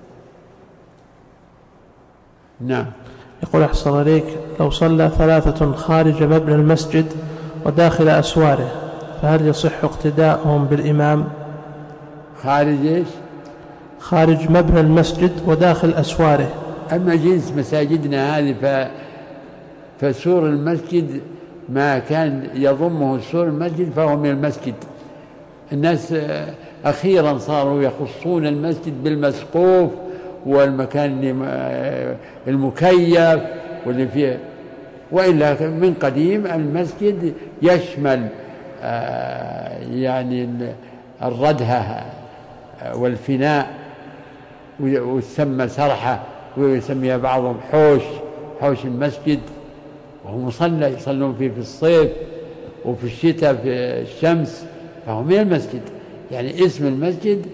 نعم. يقول: أحسن عليك، لو صلى ثلاثة خارج مبنى المسجد وداخل أسواره فهل يصح اقتداءهم بالإمام؟ خارج إيش؟ خارج مبنى المسجد وداخل أسواره. أما جنس مساجدنا هذه ف... فسور المسجد ما كان يضمه سور المسجد فهو من المسجد. الناس أخيرا صاروا يخصون المسجد بالمسقوف والمكان المكيف واللي فيه، وإلا من قديم المسجد يشمل يعني الردهة والفناء، ويسمى سرحة ويسميها بعضهم حوش، حوش المسجد، وهو مصلى يصلون فيه في الصيف وفي الشتاء في الشمس، فهو من المسجد. يعني اسم المسجد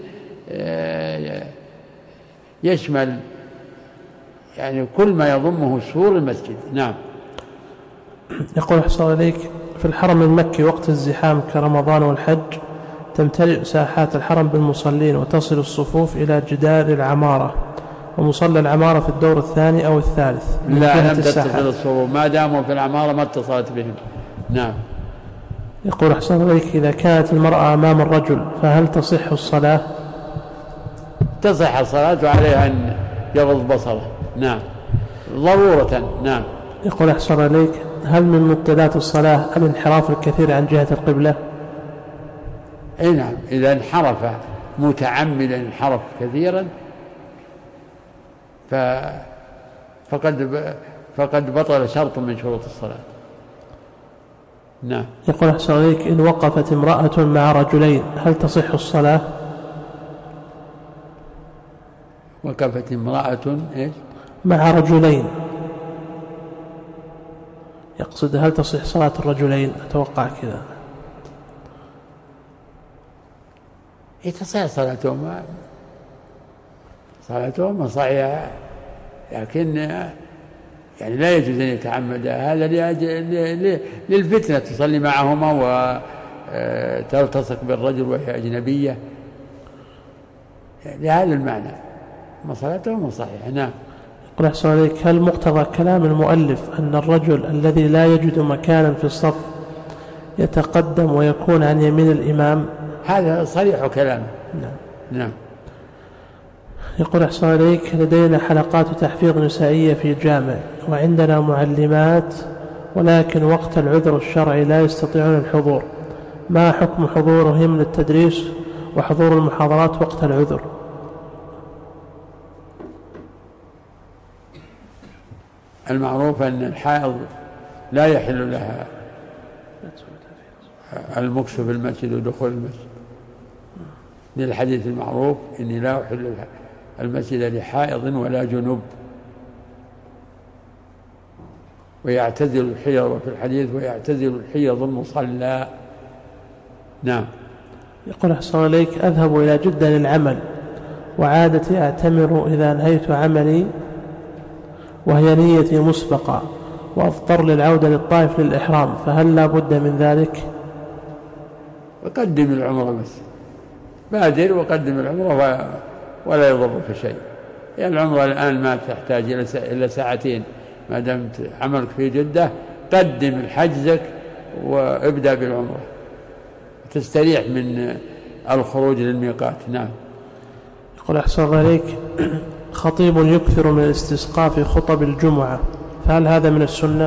يشمل يعني كل ما يضمه سور المسجد. نعم. يقول: أحسن عليك، في الحرم المكي وقت الزحام كرمضان والحج تمتلئ ساحات الحرم بالمصلين وتصل الصفوف إلى جدار العمارة، ومصلى العمارة في الدور الثاني أو الثالث. لا، لم تتصل الصفوف ما داموا في العمارة ما اتصلت بهم. نعم. يقول: أحسن عليك، إذا كانت المرأة أمام الرجل فهل تصح الصلاة؟ تصح الصلاة وعليها أن يغض بصره. نعم، ضرورة. نعم. يقول: أحسن عليك، هل من مبطلات الصلاة الانحراف الكثير عن جهة القبلة؟ اي نعم، إذا انحرف متعمدا انحرف كثيرا ف... فقد فقد بطل شرط من شروط الصلاة. نعم. يقول: أحسن عليك، إن وقفت امرأة مع رجلين هل تصح الصلاة؟ وقفت امرأة إيش؟ مع رجلين، يقصد هل تصح صلاة الرجلين؟ أتوقع كذا. تصح صلاتهم صلاتهم صحيحة، لكن يعني لا يجوز أن يتعمد هذا للفتنة، تصلي معهما وتلتصق بالرجل وهي أجنبية، لهذا المعنى، ما صلاتهم صحيحة. نعم. يقول أحسن عليك، هل مقتضى كلام المؤلف أن الرجل الذي لا يجد مكانا في الصف يتقدم ويكون عن يمين الإمام؟ هذا صريح كلامه. نعم. نعم. يقول أحسن عليك، لدينا حلقات تحفيظ نسائية في جامع وعندنا معلمات، ولكن وقت العذر الشرعي لا يستطيعون الحضور، ما حكم حضورهم للتدريس وحضور المحاضرات وقت العذر؟ المعروف أن الحائض لا يحل لها المكث في المسجد ودخول المسجد، للحديث المعروف إني لا أحل المسجد لحائض ولا جنوب، ويعتزل الحيض، وفي الحديث ويعتزل الحيض المصلى. نعم. يقول أحسن عليك، أذهب إلى جدة للعمل وعادتي أعتمر إذا انهيت عملي وهي نيتي مسبقة، وأضطر للعودة للطائف للإحرام، فهل لا بد من ذلك؟ وقدم العمرة بس، بادر وقدم العمرة ولا يضرك شيء، يعني العمرة الآن ما تحتاج إلى ساعتين، ما دمت عملك في جدة قدم الحجزك وابدأ بالعمرة تستريح من الخروج للميقات. نعم. يقول أحسن عليك، خطيب يكثر من الاستسقاء في خطب الجمعة، فهل هذا من السنة؟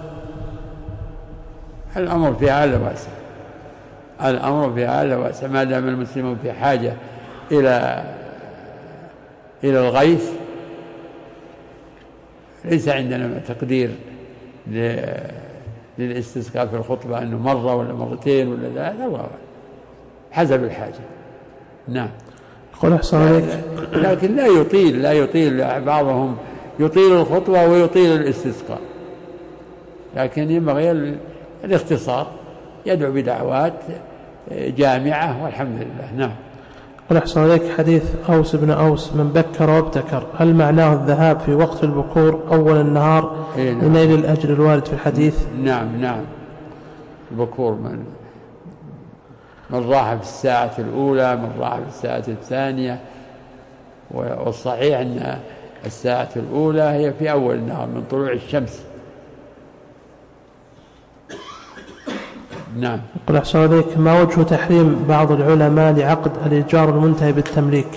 الأمر في هذا واسع، الأمر في هذا واسع، ما دام المسلمون في حاجة إلى إلى الغيث ليس عندنا تقدير للاستسقاء في الخطبة أنه مرة ولا مرتين ولا ثلاثة، الله حسب الحاجة. نعم. يقول أحسن عليك، لكن لا يطيل لا يطيل بعضهم يطيل الخطبة ويطيل الاستسقاء، لكن ينبغي الاختصار، يدعو بدعوات جامعة والحمد لله. نعم. يقول أحسن عليك، حديث أوس بن أوس من بكر وابتكر، هل معناه الذهاب في وقت البكور أول النهار لنيل الأجر الوارد في الحديث؟ نعم نعم، البكور من من راح في الساعة الأولى، من راح في الساعة الثانية، والصحيح أن الساعة الأولى هي في أول النهار من طلوع الشمس. نعم. يقول أحسن عليك، ما وجه تحريم بعض العلماء لعقد الإيجار المنتهي بالتمليك؟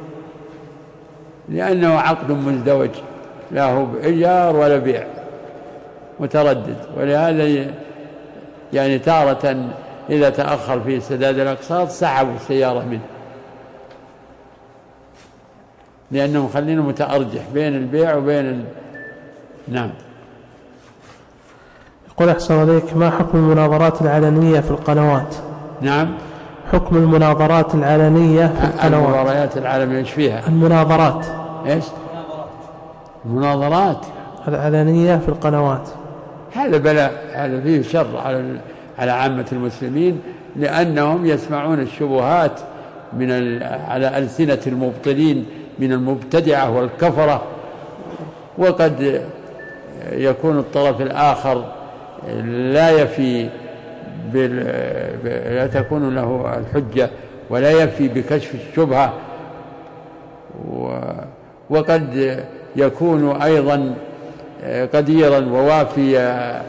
لأنه عقد مزدوج، لا هو بإيجار ولا بيع، متردد، ولهذا يعني تارة إذا تأخر في سداد الأقساط سحبوا السيارة منه، لأنهم خلينه متأرجح بين البيع وبين ال... نعم. يقول أحسن عليك، ما حكم المناظرات العلنية في القنوات؟ نعم. حكم المناظرات العلنية في القنوات. المباريات العالمية ايش فيها؟ المناظرات ايش؟ المناظرات العلنية في القنوات، هذا بلاء، هذا فيه شر على على عامة المسلمين، لأنهم يسمعون الشبهات من على ألسنة المبطلين من المبتدعة والكفرة، وقد يكون الطرف الآخر لا يفي بال... لا تكون له الحجة ولا يفي بكشف الشبهة، و... وقد يكون أيضا قديرا ووافيا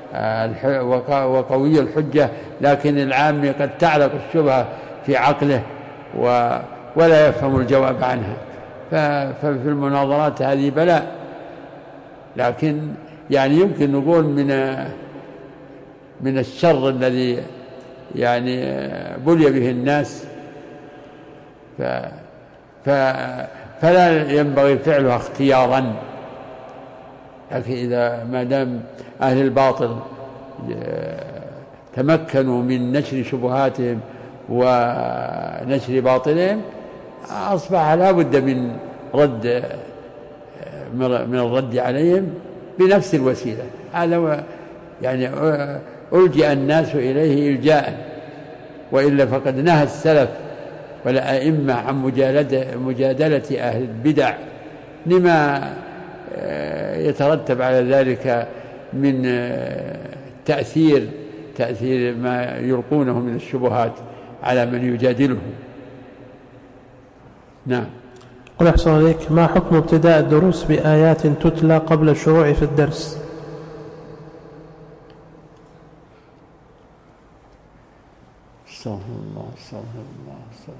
وقوي الحجة، لكن العام قد تعلق الشبهة في عقله و... ولا يفهم الجواب عنها، ف... ففي المناظرات هذه بلاء. لكن يعني يمكن نقول من من الشر الذي يعني بلي به الناس، ف... ف... فلا ينبغي فعلها اختيارا، لكن إذا ما دام أهل الباطل تمكنوا من نشر شبهاتهم ونشر باطلهم أصبح لا بد من رد من الرد عليهم بنفس الوسيلة. هذا يعني ألجأ الناس إليه إلجاء، وإلا فقد نهى السلف والأئمة عن مجادلة أهل البدع لما يترتب على ذلك من تأثير تأثير ما يلقونه من الشبهات على من يجادلهم. نعم. قل أحسن عليك، ما حكم ابتداء الدروس بآيات تتلى قبل الشروع في الدرس؟ استغفر الله استغفر الله استغفر.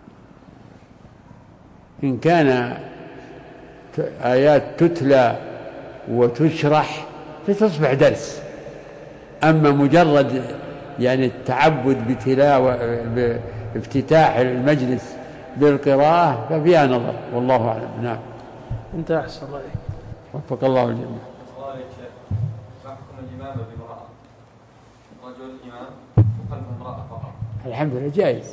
إن كان آيات تتلى وتشرح فتصبح درس، أما مجرد يعني التعبد بتلاوة بافتتاح المجلس بالقراءة ففيها نظر والله أعلم. نعم. أنت أحسن رأيك. وفق الله الجميع. ما حكم الإمامة بامرأة؟ رجل إمام وخلفه امرأة فقط. الحمد لله جائز.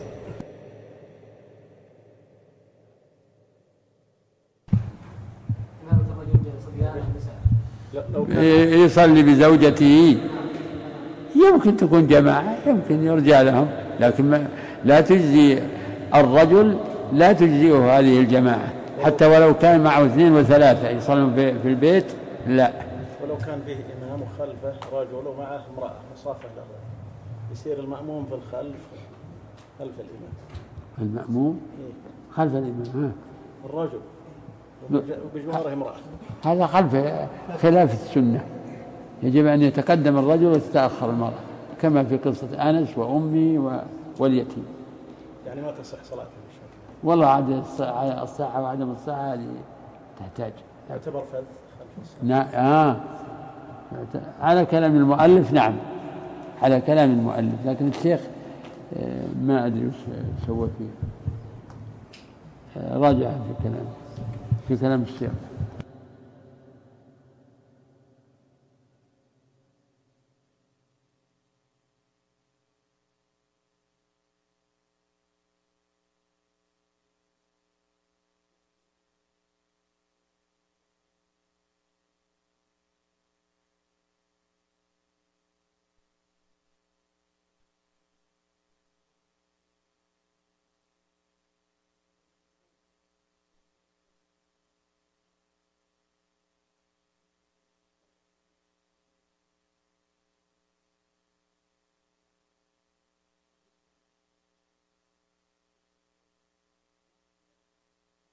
يصلي بزوجته يمكن تكون جماعة، يمكن يرجع لهم، لكن لا تجزي الرجل لا تجزئه هذه الجماعة حتى ولو كان معه اثنين وثلاثة يصلون في البيت لا. ولو كان فيه إمام وخلفه رجل ومعه امرأة مصافة له يصير المأموم في الخلف خلف الإمام. المأموم خلف الإمام ها. الرجل وبجواره امرأة، هذا خلف خلاف السنة، يجب أن يتقدم الرجل وتتأخر المرأة كما في قصة أنس وأمي واليتيم. يعني ما تصح صلاته والله عاد الصحة وعدم الصحة هذه تحتاج يعتبر فذ خلف الصلاة. نعم. آه. على كلام المؤلف نعم، على كلام المؤلف، لكن الشيخ ما أدري وش سوى فيه، راجع في كلام في كلام الشيخ.